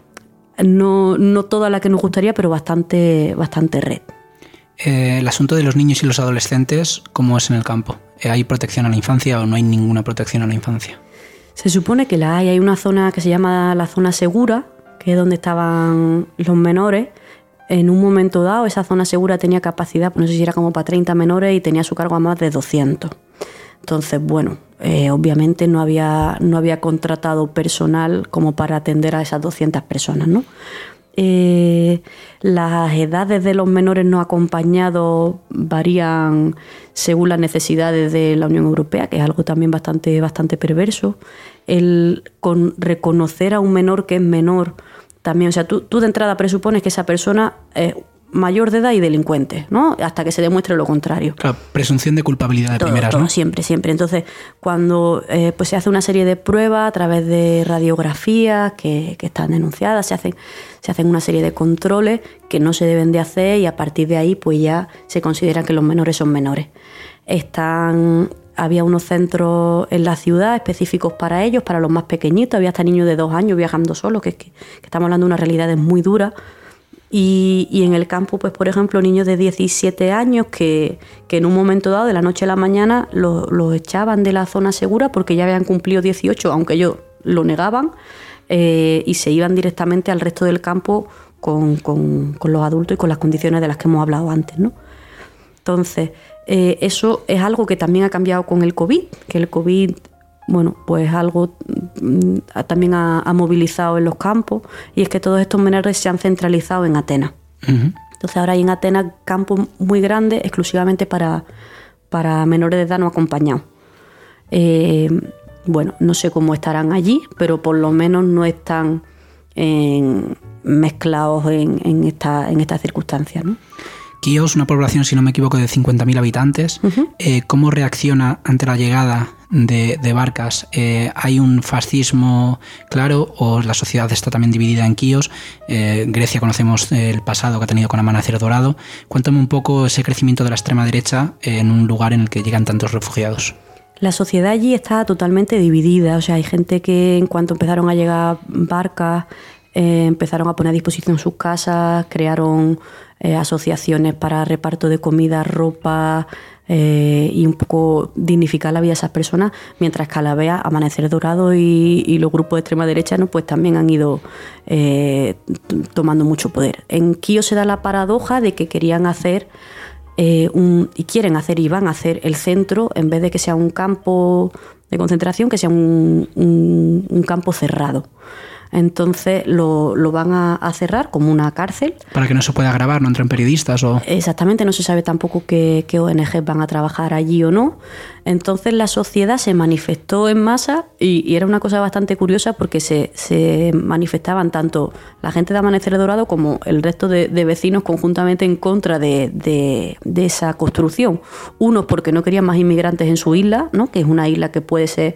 no, no toda la que nos gustaría, pero bastante, bastante red. Eh, el asunto de los niños y los adolescentes, ¿cómo es en el campo? ¿Hay protección a la infancia o no hay ninguna protección a la infancia? Se supone que la hay. Hay una zona que se llama la zona segura, que es donde estaban los menores. En un momento dado, esa zona segura tenía capacidad, no sé si era como para treinta menores y tenía a su cargo a más de doscientos. Entonces, bueno, eh, obviamente no había, no había contratado personal como para atender a esas doscientas personas, ¿no? Eh, las edades de los menores no acompañados varían según las necesidades de la Unión Europea, que es algo también bastante, bastante perverso. El con reconocer a un menor que es menor también, o sea, tú, tú de entrada presupones que esa persona es mayor de edad y delincuente, ¿no? Hasta que se demuestre lo contrario. Claro, presunción de culpabilidad de todo, primeras, todo, ¿no? Siempre, siempre. Entonces, cuando eh, pues se hace una serie de pruebas a través de radiografías que, que están denunciadas, se hacen, se hacen una serie de controles que no se deben de hacer y a partir de ahí pues ya se considera que los menores son menores. Están... Había unos centros en la ciudad específicos para ellos, para los más pequeñitos. Había hasta niños de dos años viajando solos, que, que, que estamos hablando de unas realidades muy duras. Y, y en el campo, pues por ejemplo, niños de diecisiete años que, que en un momento dado, de la noche a la mañana, los, los echaban de la zona segura porque ya habían cumplido dieciocho, aunque ellos lo negaban, eh, y se iban directamente al resto del campo con, con, con los adultos y con las condiciones de las que hemos hablado antes, ¿no? Entonces... Eh, eso es algo que también ha cambiado con el COVID, que el COVID, bueno, pues algo mm, también ha, ha movilizado en los campos, y es que todos estos menores se han centralizado en Atenas. Uh-huh. Entonces ahora hay en Atenas campos muy grandes exclusivamente para, para menores de edad no acompañados. Eh, bueno, no sé cómo estarán allí, pero por lo menos no están en, mezclados en, en, esta, en estas circunstancias, ¿no? Quíos, una población, si no me equivoco, de cincuenta mil habitantes. Uh-huh. Eh, ¿Cómo reacciona ante la llegada de, de barcas? Eh, ¿Hay un fascismo claro o la sociedad está también dividida en Quíos? Eh, Grecia, conocemos el pasado que ha tenido con Amanecer Dorado. Cuéntame un poco ese crecimiento de la extrema derecha en un lugar en el que llegan tantos refugiados. La sociedad allí está totalmente dividida. O sea, hay gente que en cuanto empezaron a llegar barcas eh, empezaron a poner a disposición sus casas, crearon eh, asociaciones para reparto de comida, ropa eh, y un poco dignificar la vida de esas personas, mientras que a la vez Amanecer Dorado y, y los grupos de extrema derecha, ¿no? Pues también han ido eh, tomando mucho poder. En Quíos se da la paradoja de que querían hacer eh, un, y quieren hacer y van a hacer el centro, en vez de que sea un campo de concentración, que sea un, un, un campo cerrado. Entonces lo, lo van a, a cerrar como una cárcel. Para que no se pueda grabar, no entren periodistas o... Exactamente, no se sabe tampoco qué, qué O N Ges van a trabajar allí o no. Entonces la sociedad se manifestó en masa y, y era una cosa bastante curiosa porque se, se manifestaban tanto la gente de Amanecer Dorado como el resto de, de vecinos conjuntamente en contra de, de, de esa construcción. Unos porque no querían más inmigrantes en su isla, ¿no? Que es una isla que puede ser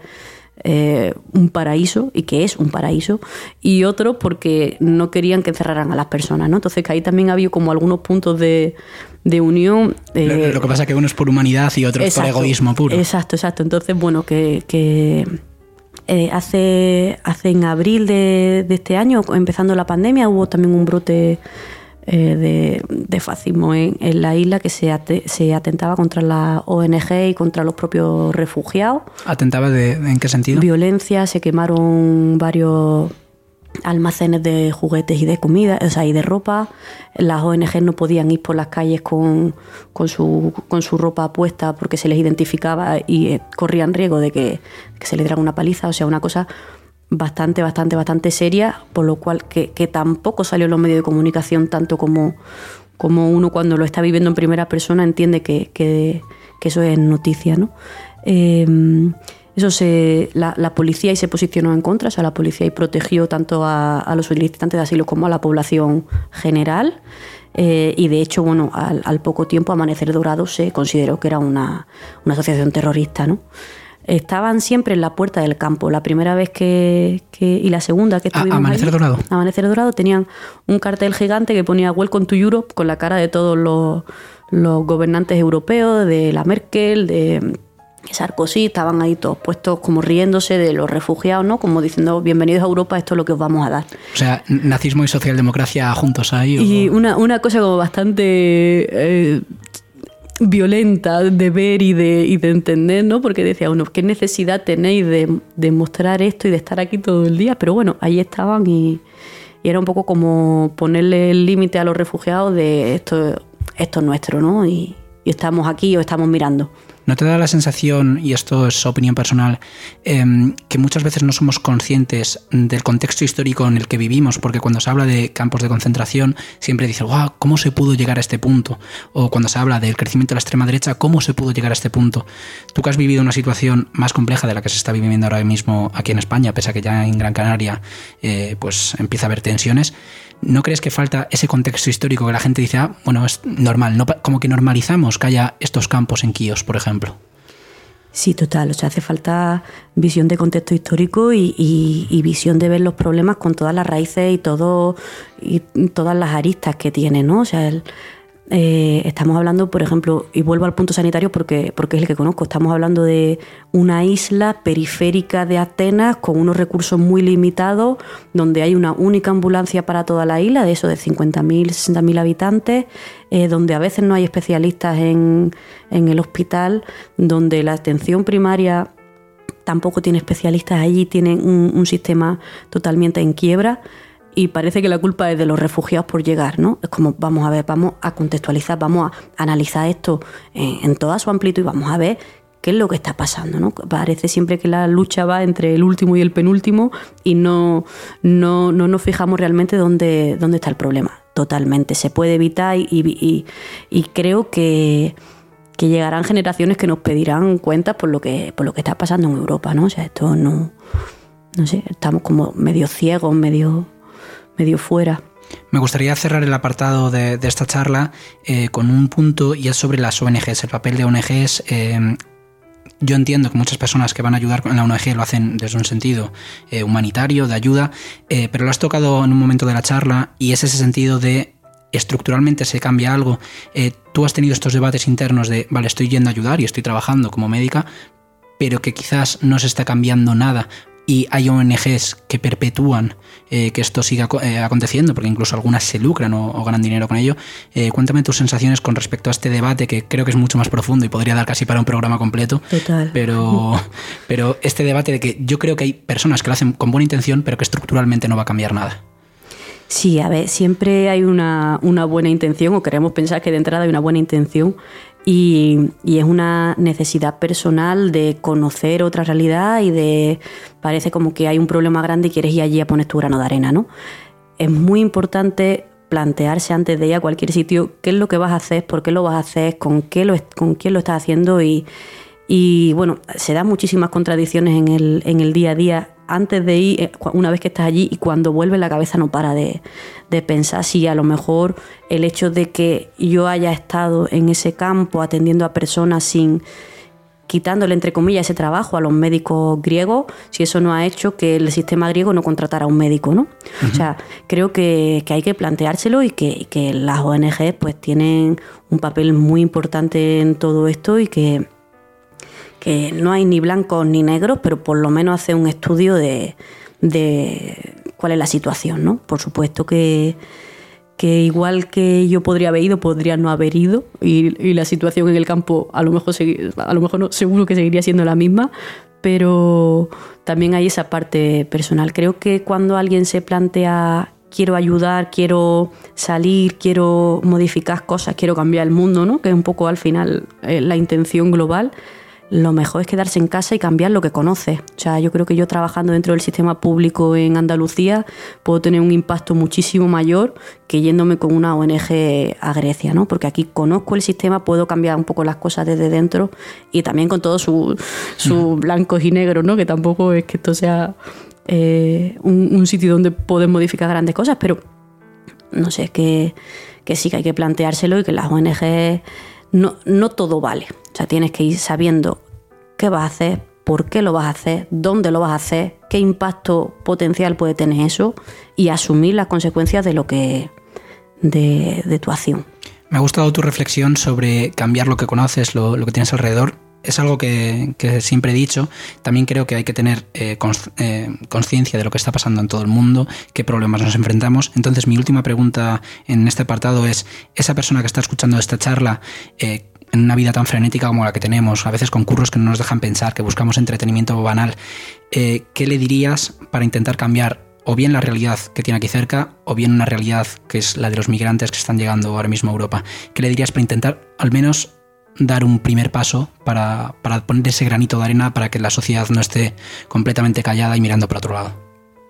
Eh, un paraíso y que es un paraíso, y otro porque no querían que encerraran a las personas, ¿no? Entonces que ahí también ha habido como algunos puntos de, de unión. Eh, lo, lo que pasa es que uno es por humanidad y otro exacto, es por egoísmo puro. Exacto, exacto. Entonces, bueno, que, que eh, hace, hace en abril de, de este año, empezando la pandemia, hubo también un brote Eh, de, de fascismo en, en la isla que se, ate, se atentaba contra la O N G y contra los propios refugiados. ¿Atentaba de, en qué sentido? Violencia, se quemaron varios almacenes de juguetes y de comida, o sea, y de ropa. Las O N G no podían ir por las calles con, con, su, con su ropa puesta porque se les identificaba y eh, corrían riesgo de que, que se les diera una paliza, o sea, una cosa bastante, bastante, bastante seria, por lo cual que, que tampoco salió en los medios de comunicación tanto como, como uno cuando lo está viviendo en primera persona entiende que, que, que eso es noticia, ¿no? Eh, eso se, la, la policía ahí se posicionó en contra, o sea, la policía ahí protegió tanto a, a los solicitantes de asilo como a la población general. Eh, y de hecho, bueno, al, al poco tiempo Amanecer Dorado se consideró que era una, una asociación terrorista, ¿no? Estaban siempre en la puerta del campo. La primera vez que, que y la segunda que estuvimos Amanecer allí, Dorado. Amanecer Dorado tenían un cartel gigante que ponía Welcome to Europe con la cara de todos los, los gobernantes europeos, de la Merkel, de Sarkozy. Estaban ahí todos puestos como riéndose de los refugiados, ¿no? Como diciendo bienvenidos a Europa, esto es lo que os vamos a dar. O sea, nazismo y socialdemocracia juntos ahí. Y o... una, una cosa como bastante eh, violenta de ver y de, y de entender, ¿no? Porque decía uno, ¿qué necesidad tenéis de, de mostrar esto y de estar aquí todo el día? Pero bueno, ahí estaban y, y era un poco como ponerle el límite a los refugiados de esto, esto es nuestro, ¿no? Y, y estamos aquí o estamos mirando. ¿No te da la sensación, y esto es opinión personal, eh, que muchas veces no somos conscientes del contexto histórico en el que vivimos? Porque cuando se habla de campos de concentración siempre dices, wow, ¿cómo se pudo llegar a este punto? O cuando se habla del crecimiento de la extrema derecha, ¿cómo se pudo llegar a este punto? Tú que has vivido una situación más compleja de la que se está viviendo ahora mismo aquí en España, pese a que ya en Gran Canaria eh, pues empieza a haber tensiones, ¿no crees que falta ese contexto histórico que la gente dice, ah, bueno, es normal, no, como que normalizamos que haya estos campos en Quíos, por ejemplo? Sí, total. O sea, hace falta visión de contexto histórico y, y, y visión de ver los problemas con todas las raíces y todo y todas las aristas que tiene, ¿no? O sea, el, eh, estamos hablando, por ejemplo, y vuelvo al punto sanitario porque, porque es el que conozco, estamos hablando de una isla periférica de Atenas con unos recursos muy limitados, donde hay una única ambulancia para toda la isla, de eso de cincuenta mil, sesenta mil habitantes, eh, donde a veces no hay especialistas en, en el hospital, donde la atención primaria tampoco tiene especialistas allí, tienen un, un sistema totalmente en quiebra. Y parece que la culpa es de los refugiados por llegar, ¿no? Es como, vamos a ver, vamos a contextualizar, vamos a analizar esto en, en toda su amplitud y vamos a ver qué es lo que está pasando, ¿no? Parece siempre que la lucha va entre el último y el penúltimo y no, no, no nos fijamos realmente dónde, dónde está el problema. Totalmente, se puede evitar y, y, y creo que, que llegarán generaciones que nos pedirán cuentas por lo que, por lo que está pasando en Europa, ¿no? O sea, esto no, no sé, estamos como medio ciegos, medio... medio fuera. Me gustaría cerrar el apartado de, de esta charla eh, con un punto, y es sobre las O N Ges, el papel de O N Ges. Eh, yo entiendo que muchas personas que van a ayudar en la O N G lo hacen desde un sentido eh, humanitario, de ayuda, eh, pero lo has tocado en un momento de la charla y es ese sentido de estructuralmente se cambia algo. Eh, tú has tenido estos debates internos de, vale, estoy yendo a ayudar y estoy trabajando como médica, pero que quizás no se está cambiando nada y hay O N Ges que perpetúan eh, que esto siga eh, aconteciendo, porque incluso algunas se lucran o, o ganan dinero con ello. Eh, cuéntame tus sensaciones con respecto a este debate, que creo que es mucho más profundo y podría dar casi para un programa completo. Total. Pero, pero este debate de que yo creo que hay personas que lo hacen con buena intención, pero que estructuralmente no va a cambiar nada. Sí, a ver, siempre hay una, una buena intención, o queremos pensar que de entrada hay una buena intención, y, y es una necesidad personal de conocer otra realidad y de, parece como que hay un problema grande y quieres ir allí a poner tu grano de arena, ¿no? Es muy importante plantearse antes de ir a cualquier sitio qué es lo que vas a hacer, por qué lo vas a hacer, con, qué lo, con quién lo estás haciendo, y, y bueno, se dan muchísimas contradicciones en el, en el día a día. Antes de ir, una vez que estás allí, y cuando vuelves la cabeza no para de, de pensar si a lo mejor el hecho de que yo haya estado en ese campo atendiendo a personas sin, quitándole entre comillas ese trabajo a los médicos griegos, si eso no ha hecho que el sistema griego no contratara a un médico, ¿no? Uh-huh. O sea, creo que, que hay que planteárselo, y que, y que las O N Ges pues tienen un papel muy importante en todo esto, y que que no hay ni blancos ni negros, pero por lo menos hace un estudio de, de cuál es la situación, ¿no? Por supuesto que, que igual que yo podría haber ido, podría no haber ido, y, y la situación en el campo a lo mejor segui- a lo mejor no, seguro que seguiría siendo la misma, pero también hay esa parte personal. Creo que cuando alguien se plantea quiero ayudar, quiero salir, quiero modificar cosas, quiero cambiar el mundo, ¿no? Que es un poco al final eh, la intención global, lo mejor es quedarse en casa y cambiar lo que conoces. O sea, yo creo que yo trabajando dentro del sistema público en Andalucía puedo tener un impacto muchísimo mayor que yéndome con una O N Ge a Grecia, ¿no? Porque aquí conozco el sistema, puedo cambiar un poco las cosas desde dentro, y también con todos sus su blancos y negros, ¿no? Que tampoco es que esto sea eh, un, un sitio donde podemos modificar grandes cosas, pero no sé, que, que sí que hay que planteárselo, y que las O N Ge no, no todo vale. O sea, tienes que ir sabiendo qué vas a hacer, por qué lo vas a hacer, dónde lo vas a hacer, qué impacto potencial puede tener eso, y asumir las consecuencias de lo que de, de tu acción. Me ha gustado tu reflexión sobre cambiar lo que conoces, lo, lo que tienes alrededor. Es algo que, que siempre he dicho. También creo que hay que tener eh, cons, eh, conciencia de lo que está pasando en todo el mundo, qué problemas nos enfrentamos. Entonces, mi última pregunta en este apartado es, esa persona que está escuchando esta charla, eh, en una vida tan frenética como la que tenemos, a veces con curros que no nos dejan pensar, que buscamos entretenimiento banal, eh, ¿qué le dirías para intentar cambiar o bien la realidad que tiene aquí cerca, o bien una realidad que es la de los migrantes que están llegando ahora mismo a Europa? ¿Qué le dirías para intentar al menos dar un primer paso para, para poner ese granito de arena para que la sociedad no esté completamente callada y mirando para otro lado?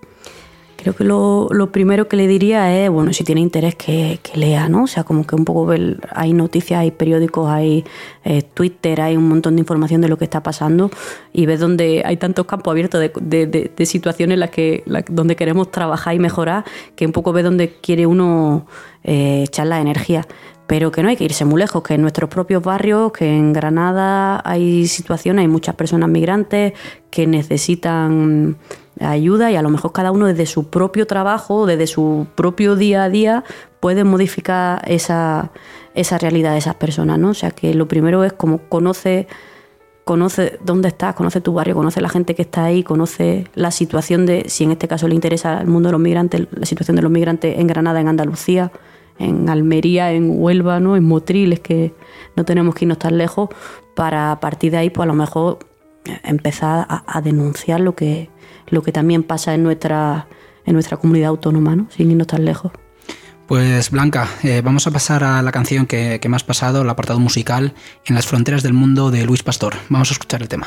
Creo que lo, lo primero que le diría es, bueno, si tiene interés que, que lea, ¿no? O sea, como que un poco ver, hay noticias, hay periódicos, hay eh, Twitter, hay un montón de información de lo que está pasando, y ves donde hay tantos campos abiertos de, de, de, de situaciones en las que, la, donde queremos trabajar y mejorar, que un poco ves donde quiere uno eh, echar la energía. Pero que no hay que irse muy lejos, que en nuestros propios barrios, que en Granada hay situaciones, hay muchas personas migrantes que necesitan ayuda, y a lo mejor cada uno desde su propio trabajo, desde su propio día a día, puede modificar esa, esa realidad de esas personas, ¿no? O sea, que lo primero es como conoce, conoce dónde estás, conoce tu barrio, conoce la gente que está ahí, conoce la situación de, si en este caso le interesa el mundo de los migrantes, la situación de los migrantes en Granada, en Andalucía, en Almería, en Huelva, ¿no? En Motril, es que no tenemos que irnos tan lejos, para a partir de ahí, pues a lo mejor empezar a, a denunciar lo que, lo que también pasa en nuestra, en nuestra comunidad autónoma, ¿no? Sin irnos tan lejos. Pues Blanca, eh, vamos a pasar a la canción que, que me has pasado, el apartado musical, En las fronteras del mundo, de Luis Pastor. Vamos a escuchar el tema.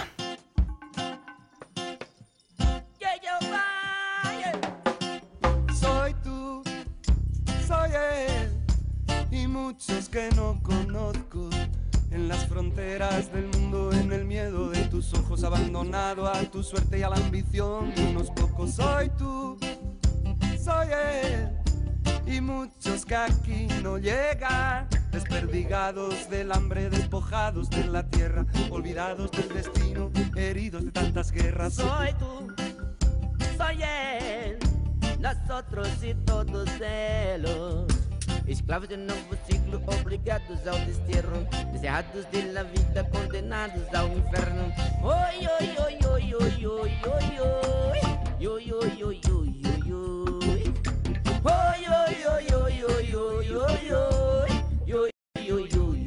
Soy tú, soy él, y muchos que no conozco. En las fronteras del mundo, en el miedo de tus ojos, abandonado a tu suerte y a la ambición de unos pocos. Soy tú, soy él, y muchos que aquí no llegan, desperdigados del hambre, despojados de la tierra, olvidados del destino, heridos de tantas guerras. Soy tú, soy él, nosotros y todos ellos, esclavos de un nuevo ciclo mundo obrigados ao desterro, deserrados de la vida, condenados ao inferno. Oi, oi, oi, oi, oi, oi, oi, oi, oi, oi, oi, oi, oi, oi. Oi, oi, oi, oi, oi, oi, oi, oi, oi, oi, oi,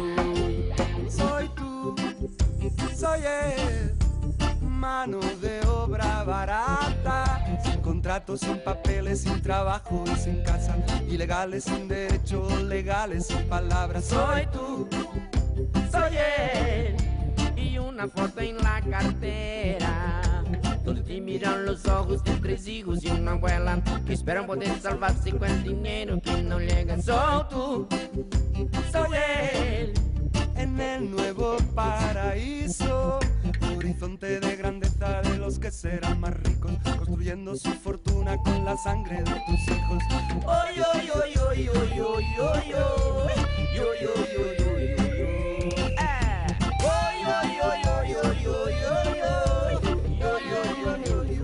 oi. Soy tú, soy él, mano de obra barata, sin contratos, sin papeles, sin trabajo y sin casa, ilegales, sin derechos legales, sin palabras. Soy tú, Soy él y una foto en la cartera, donde te miran los ojos de tres hijos y una abuela que esperan poder salvarse con el dinero que no llega. Soy tú, soy él. en el nuevo paraíso, horizonte de grandeza de los que serán más ricos, construyendo su fortuna con la sangre de tus hijos. Oy, oy, oy, oy, oy, oy, oy, oy, oy, oy, oy, oy, oy. Eh. Oy, oy, oy, oy, oy, oy, oy, oy, oy, oy, oy, oy,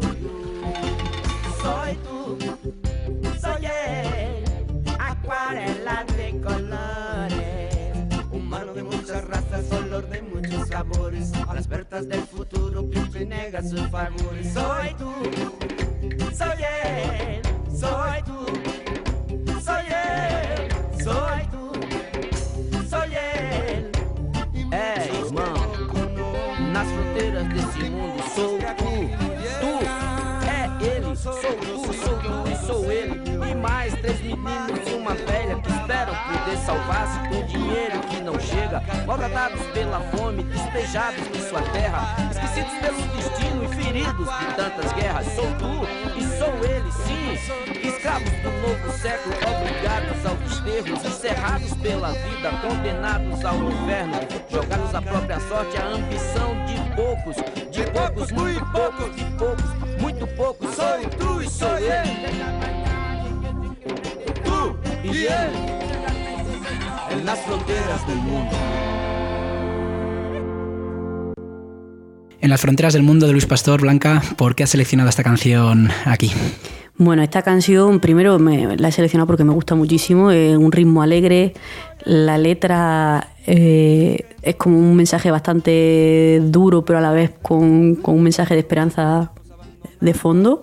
oy. Soy tú, soy él, acuarela de colores, Humano de muchas razas, olor de muchos sabores, a las puertas del futuro que te niega sus favores. soy tú, soy él, soy tú, soy él, soy tú, soy él. Ei, irmão, nas fronteiras desse mundo sou tu, tu é ele, sou tu, sou tu e sou ele. E mais três meninos e uma velha que esperam poder salvar-se com dinheiro que não chega, maltratados pela fome, despejados de sua terra, esquecidos pelo destino e feridos de tantas guerras. Sou tu e sou ele, sim, escravos do novo século, obrigados ao desterro, encerrados pela vida, condenados ao inferno, jogados à própria sorte, à ambição de poucos, de poucos, muito poucos, de poucos, muito poucos. Sou tu e sou ele, tu e ele, en las fronteras del mundo. En las fronteras del mundo de Luis Pastor. Blanca, ¿por qué has seleccionado esta canción aquí? Bueno, esta canción primero me, la he seleccionado porque me gusta muchísimo, es un ritmo alegre, la letra eh, es como un mensaje bastante duro, pero a la vez con, con un mensaje de esperanza de fondo,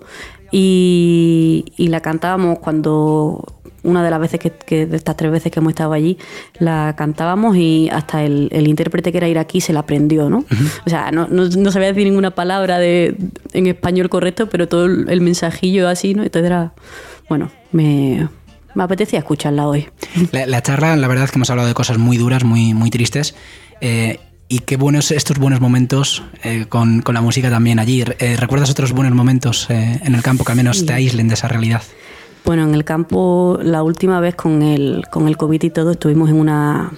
y, y la cantábamos cuando... Una de las veces que, que de estas tres veces que hemos estado allí, la cantábamos y hasta el, el intérprete que era iraquí se la aprendió, ¿no? Uh-huh. O sea, no, no, no sabía decir ninguna palabra de, en español correcto, pero todo el, el mensajillo así, ¿no? Entonces era, bueno, me, me apetecía escucharla hoy. La, la charla, la verdad es que hemos hablado de cosas muy duras, muy, muy tristes. Eh, y qué buenos estos buenos momentos eh, con, con la música también allí. Eh, ¿Recuerdas otros buenos momentos eh, en el campo que al menos sí te aíslen de esa realidad? Bueno, en el campo, la última vez con el, con el COVID y todo, estuvimos en una...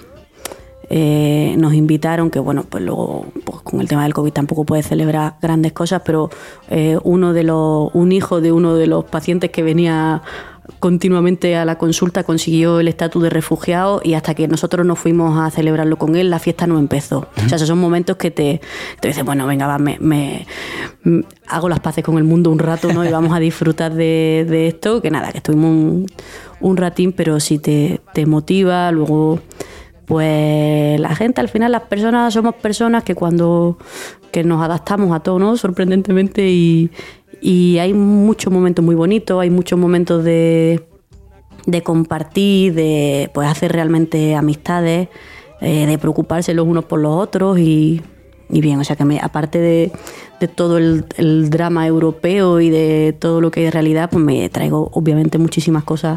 Eh, nos invitaron, que bueno, pues luego pues con el tema del COVID tampoco puedes celebrar grandes cosas, pero eh, uno de los, un hijo de uno de los pacientes que venía continuamente a la consulta consiguió el estatus de refugiado, y hasta que nosotros nos fuimos a celebrarlo con él, la fiesta no empezó. Uh-huh. O sea, esos son momentos que te, te dices, bueno, venga, va, me, me, me hago las paces con el mundo un rato, ¿no? Y vamos a disfrutar de, de esto, que nada, que estuvimos un, un ratín, pero sí te, te motiva. Luego, pues la gente, al final, las personas somos personas que cuando que nos adaptamos a todo, ¿no? Sorprendentemente, y Y hay muchos momentos muy bonitos, hay muchos momentos de, de compartir, de pues hacer realmente amistades, eh, de preocuparse los unos por los otros, y, y bien, o sea que me, aparte de, de todo el, el drama europeo y de todo lo que hay de realidad, pues me traigo obviamente muchísimas cosas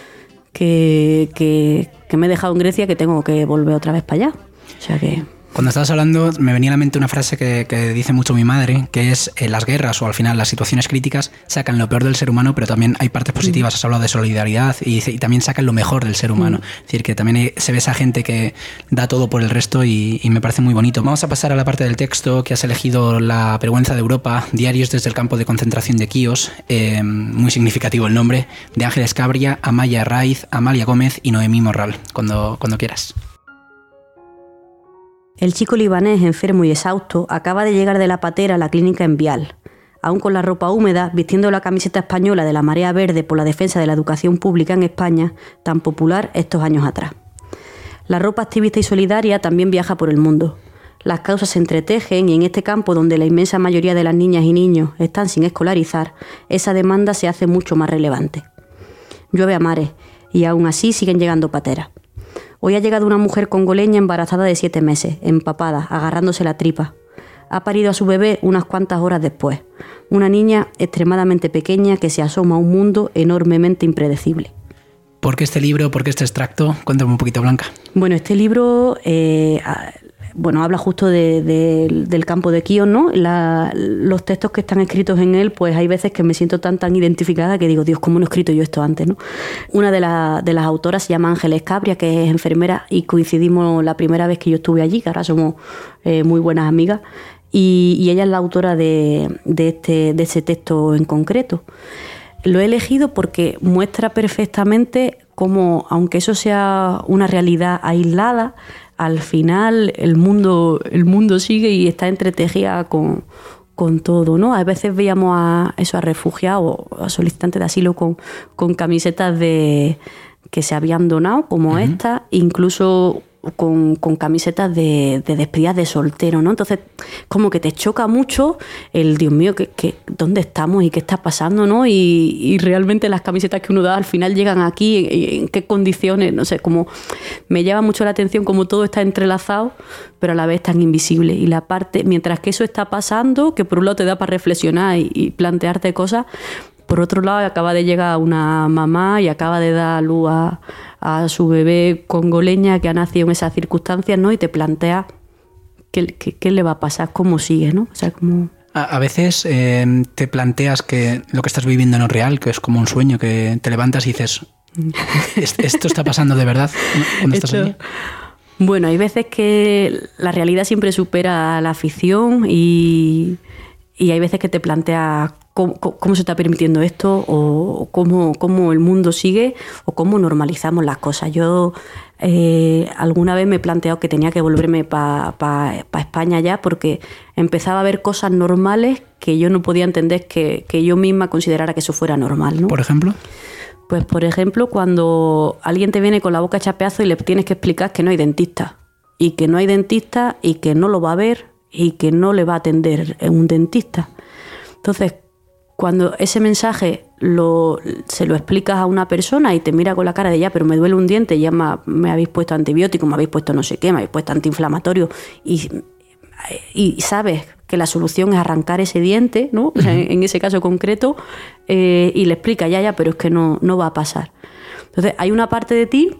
que, que, que me he dejado en Grecia, que tengo que volver otra vez para allá. O sea que... Cuando estabas hablando me venía a la mente una frase que, que dice mucho mi madre, que es eh, las guerras o al final las situaciones críticas sacan lo peor del ser humano, pero también hay partes positivas. Mm. Has hablado de solidaridad y, y también sacan lo mejor del ser humano. Mm. Es decir, que también hay, se ve esa gente que da todo por el resto, y, y me parece muy bonito. Vamos a pasar a la parte del texto que has elegido, La vergüenza de Europa, diarios desde el campo de concentración de Quíos, eh, muy significativo el nombre, de Ángeles Cabria, Amaya Raiz, Amalia Gómez y Noemí Morral. Cuando, cuando quieras. El chico libanés, enfermo y exhausto, acaba de llegar de la patera a la clínica en Vial. Aún con la ropa húmeda, vistiendo la camiseta española de la Marea Verde por la defensa de la educación pública en España, tan popular estos años atrás. La ropa activista y solidaria también viaja por el mundo. Las causas se entretejen y en este campo donde la inmensa mayoría de las niñas y niños están sin escolarizar, esa demanda se hace mucho más relevante. Llueve a mares y aún así siguen llegando pateras. Hoy ha llegado una mujer congoleña embarazada de siete meses, empapada, agarrándose la tripa. Ha parido a su bebé unas cuantas horas después. Una niña extremadamente pequeña que se asoma a un mundo enormemente impredecible. ¿Por qué este libro? ¿Por qué este extracto? Cuéntame un poquito, Blanca. Bueno, este libro eh, bueno, habla justo de, de, del campo de Quíos, ¿no? La, los textos que están escritos en él, pues hay veces que me siento tan tan identificada que digo, Dios, ¿cómo no he escrito yo esto antes, ¿no? Una de, la, de las autoras se llama Ángeles Cabria, que es enfermera, y coincidimos la primera vez que yo estuve allí, que ahora somos eh, muy buenas amigas, y, y ella es la autora de, de, este, de ese texto en concreto. Lo he elegido porque muestra perfectamente cómo, aunque eso sea una realidad aislada, al final el mundo, el mundo sigue y está entretejida con, con todo, ¿no? A veces veíamos a eso, a refugiados, a solicitantes de asilo con, con camisetas de que se habían donado, como uh-huh. esta, incluso con, con camisetas de, de despedidas de soltero, ¿no? Entonces, como que te choca mucho el, Dios mío, que, que, ¿dónde estamos y qué está pasando, no? Y, y realmente las camisetas que uno da al final llegan aquí, en, en qué condiciones, no sé, como me llama mucho la atención como todo está entrelazado, pero a la vez tan invisible. Y la parte, mientras que eso está pasando, que por un lado te da para reflexionar y, y plantearte cosas, por otro lado acaba de llegar una mamá y acaba de dar luz a, a su bebé congoleña que ha nacido en esas circunstancias, ¿no? Y te plantea qué, qué, qué le va a pasar, cómo sigue, ¿no? O sea, como... A, a veces eh, te planteas que lo que estás viviendo no es real, que es como un sueño, que te levantas y dices, ¿esto está pasando de verdad cuando estás Esto... allí? Bueno, hay veces que la realidad siempre supera la ficción y, y hay veces que te planteas cómo, cómo se está permitiendo esto o cómo, cómo el mundo sigue o cómo normalizamos las cosas. Yo eh, alguna vez me he planteado que tenía que volverme para pa, pa España ya porque empezaba a ver cosas normales que yo no podía entender que, que yo misma considerara que eso fuera normal, ¿no? ¿Por ejemplo? Pues, por ejemplo, cuando alguien te viene con la boca hecha pedazo y le tienes que explicar que no hay dentista, y que no hay dentista y que no lo va a ver y que no le va a atender un dentista. Entonces, cuando ese mensaje lo, se lo explicas a una persona y te mira con la cara de ya, pero me duele un diente, ya me, me habéis puesto antibiótico, me habéis puesto no sé qué, me habéis puesto antiinflamatorio, y, y sabes que la solución es arrancar ese diente, ¿no? O sea, en, en ese caso concreto, eh, y le explica ya, ya, pero es que no, no va a pasar. Entonces, hay una parte de ti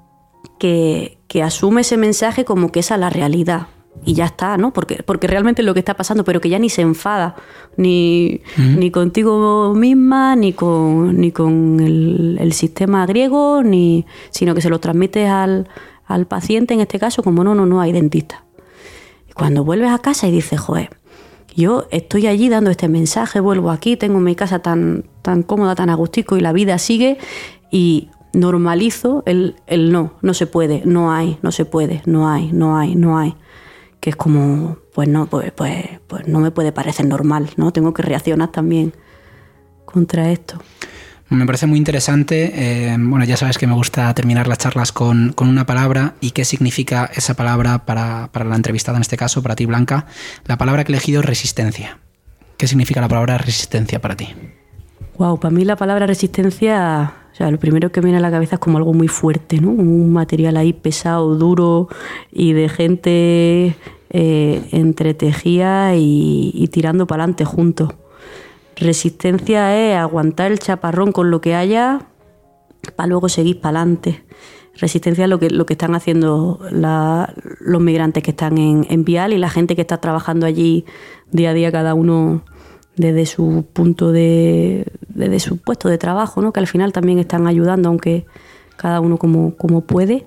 que, que asume ese mensaje como que esa es la realidad. Y ya está, ¿no? Porque, porque realmente es lo que está pasando, pero que ya ni se enfada, ni, uh-huh. ni contigo misma, ni con, ni con el, el sistema griego, ni, sino que se lo transmites al, al paciente, en este caso, como no, no, no hay dentista. Cuando vuelves a casa y dices, joder, yo estoy allí dando este mensaje, vuelvo aquí, tengo mi casa tan, tan cómoda, tan agustico y la vida sigue y normalizo el, el no, no se puede, no hay, no se puede, no hay, no hay, no hay. Que es como, pues no, pues, pues, pues no me puede parecer normal, ¿no? Tengo que reaccionar también contra esto. Me parece muy interesante. Eh, bueno, ya sabes que me gusta terminar las charlas con, con una palabra y qué significa esa palabra para, para la entrevistada, en este caso, para ti, Blanca. La palabra que he elegido es resistencia. ¿Qué significa la palabra resistencia para ti? Wow, para mí la palabra resistencia, o sea, lo primero que me viene a la cabeza es como algo muy fuerte, ¿no? Un material ahí pesado, duro y de gente eh, entretejida y, y tirando para adelante juntos. Resistencia es aguantar el chaparrón con lo que haya para luego seguir para adelante. Resistencia es lo que, lo que están haciendo la, los migrantes que están en, en Vial y la gente que está trabajando allí día a día, cada uno desde su punto de, desde su puesto de trabajo, ¿no? Que al final también están ayudando, aunque cada uno como, como puede.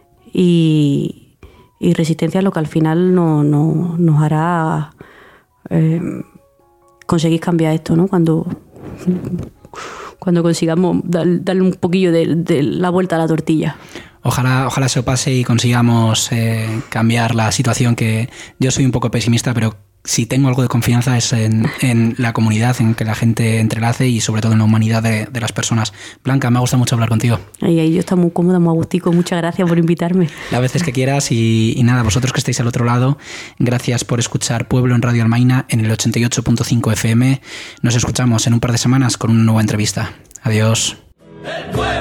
Y, y resistencia es lo que al final no, no, nos hará eh, conseguir cambiar esto, ¿no? Cuando, cuando consigamos dar, darle un poquillo de, de la vuelta a la tortilla. Ojalá, ojalá eso pase y consigamos eh, cambiar la situación, que yo soy un poco pesimista, pero si tengo algo de confianza es en, en la comunidad, en que la gente entrelace y sobre todo en la humanidad de, de las personas. Blanca, me ha gustado mucho hablar contigo. Ahí, ahí yo estoy muy cómoda, muy agustico. Muchas gracias por invitarme. Las veces que quieras y, y nada, vosotros que estáis al otro lado, gracias por escuchar Pueblo en Radio Almaina en el ochenta y ocho punto cinco F M. Nos escuchamos en un par de semanas con una nueva entrevista. Adiós. El pueblo.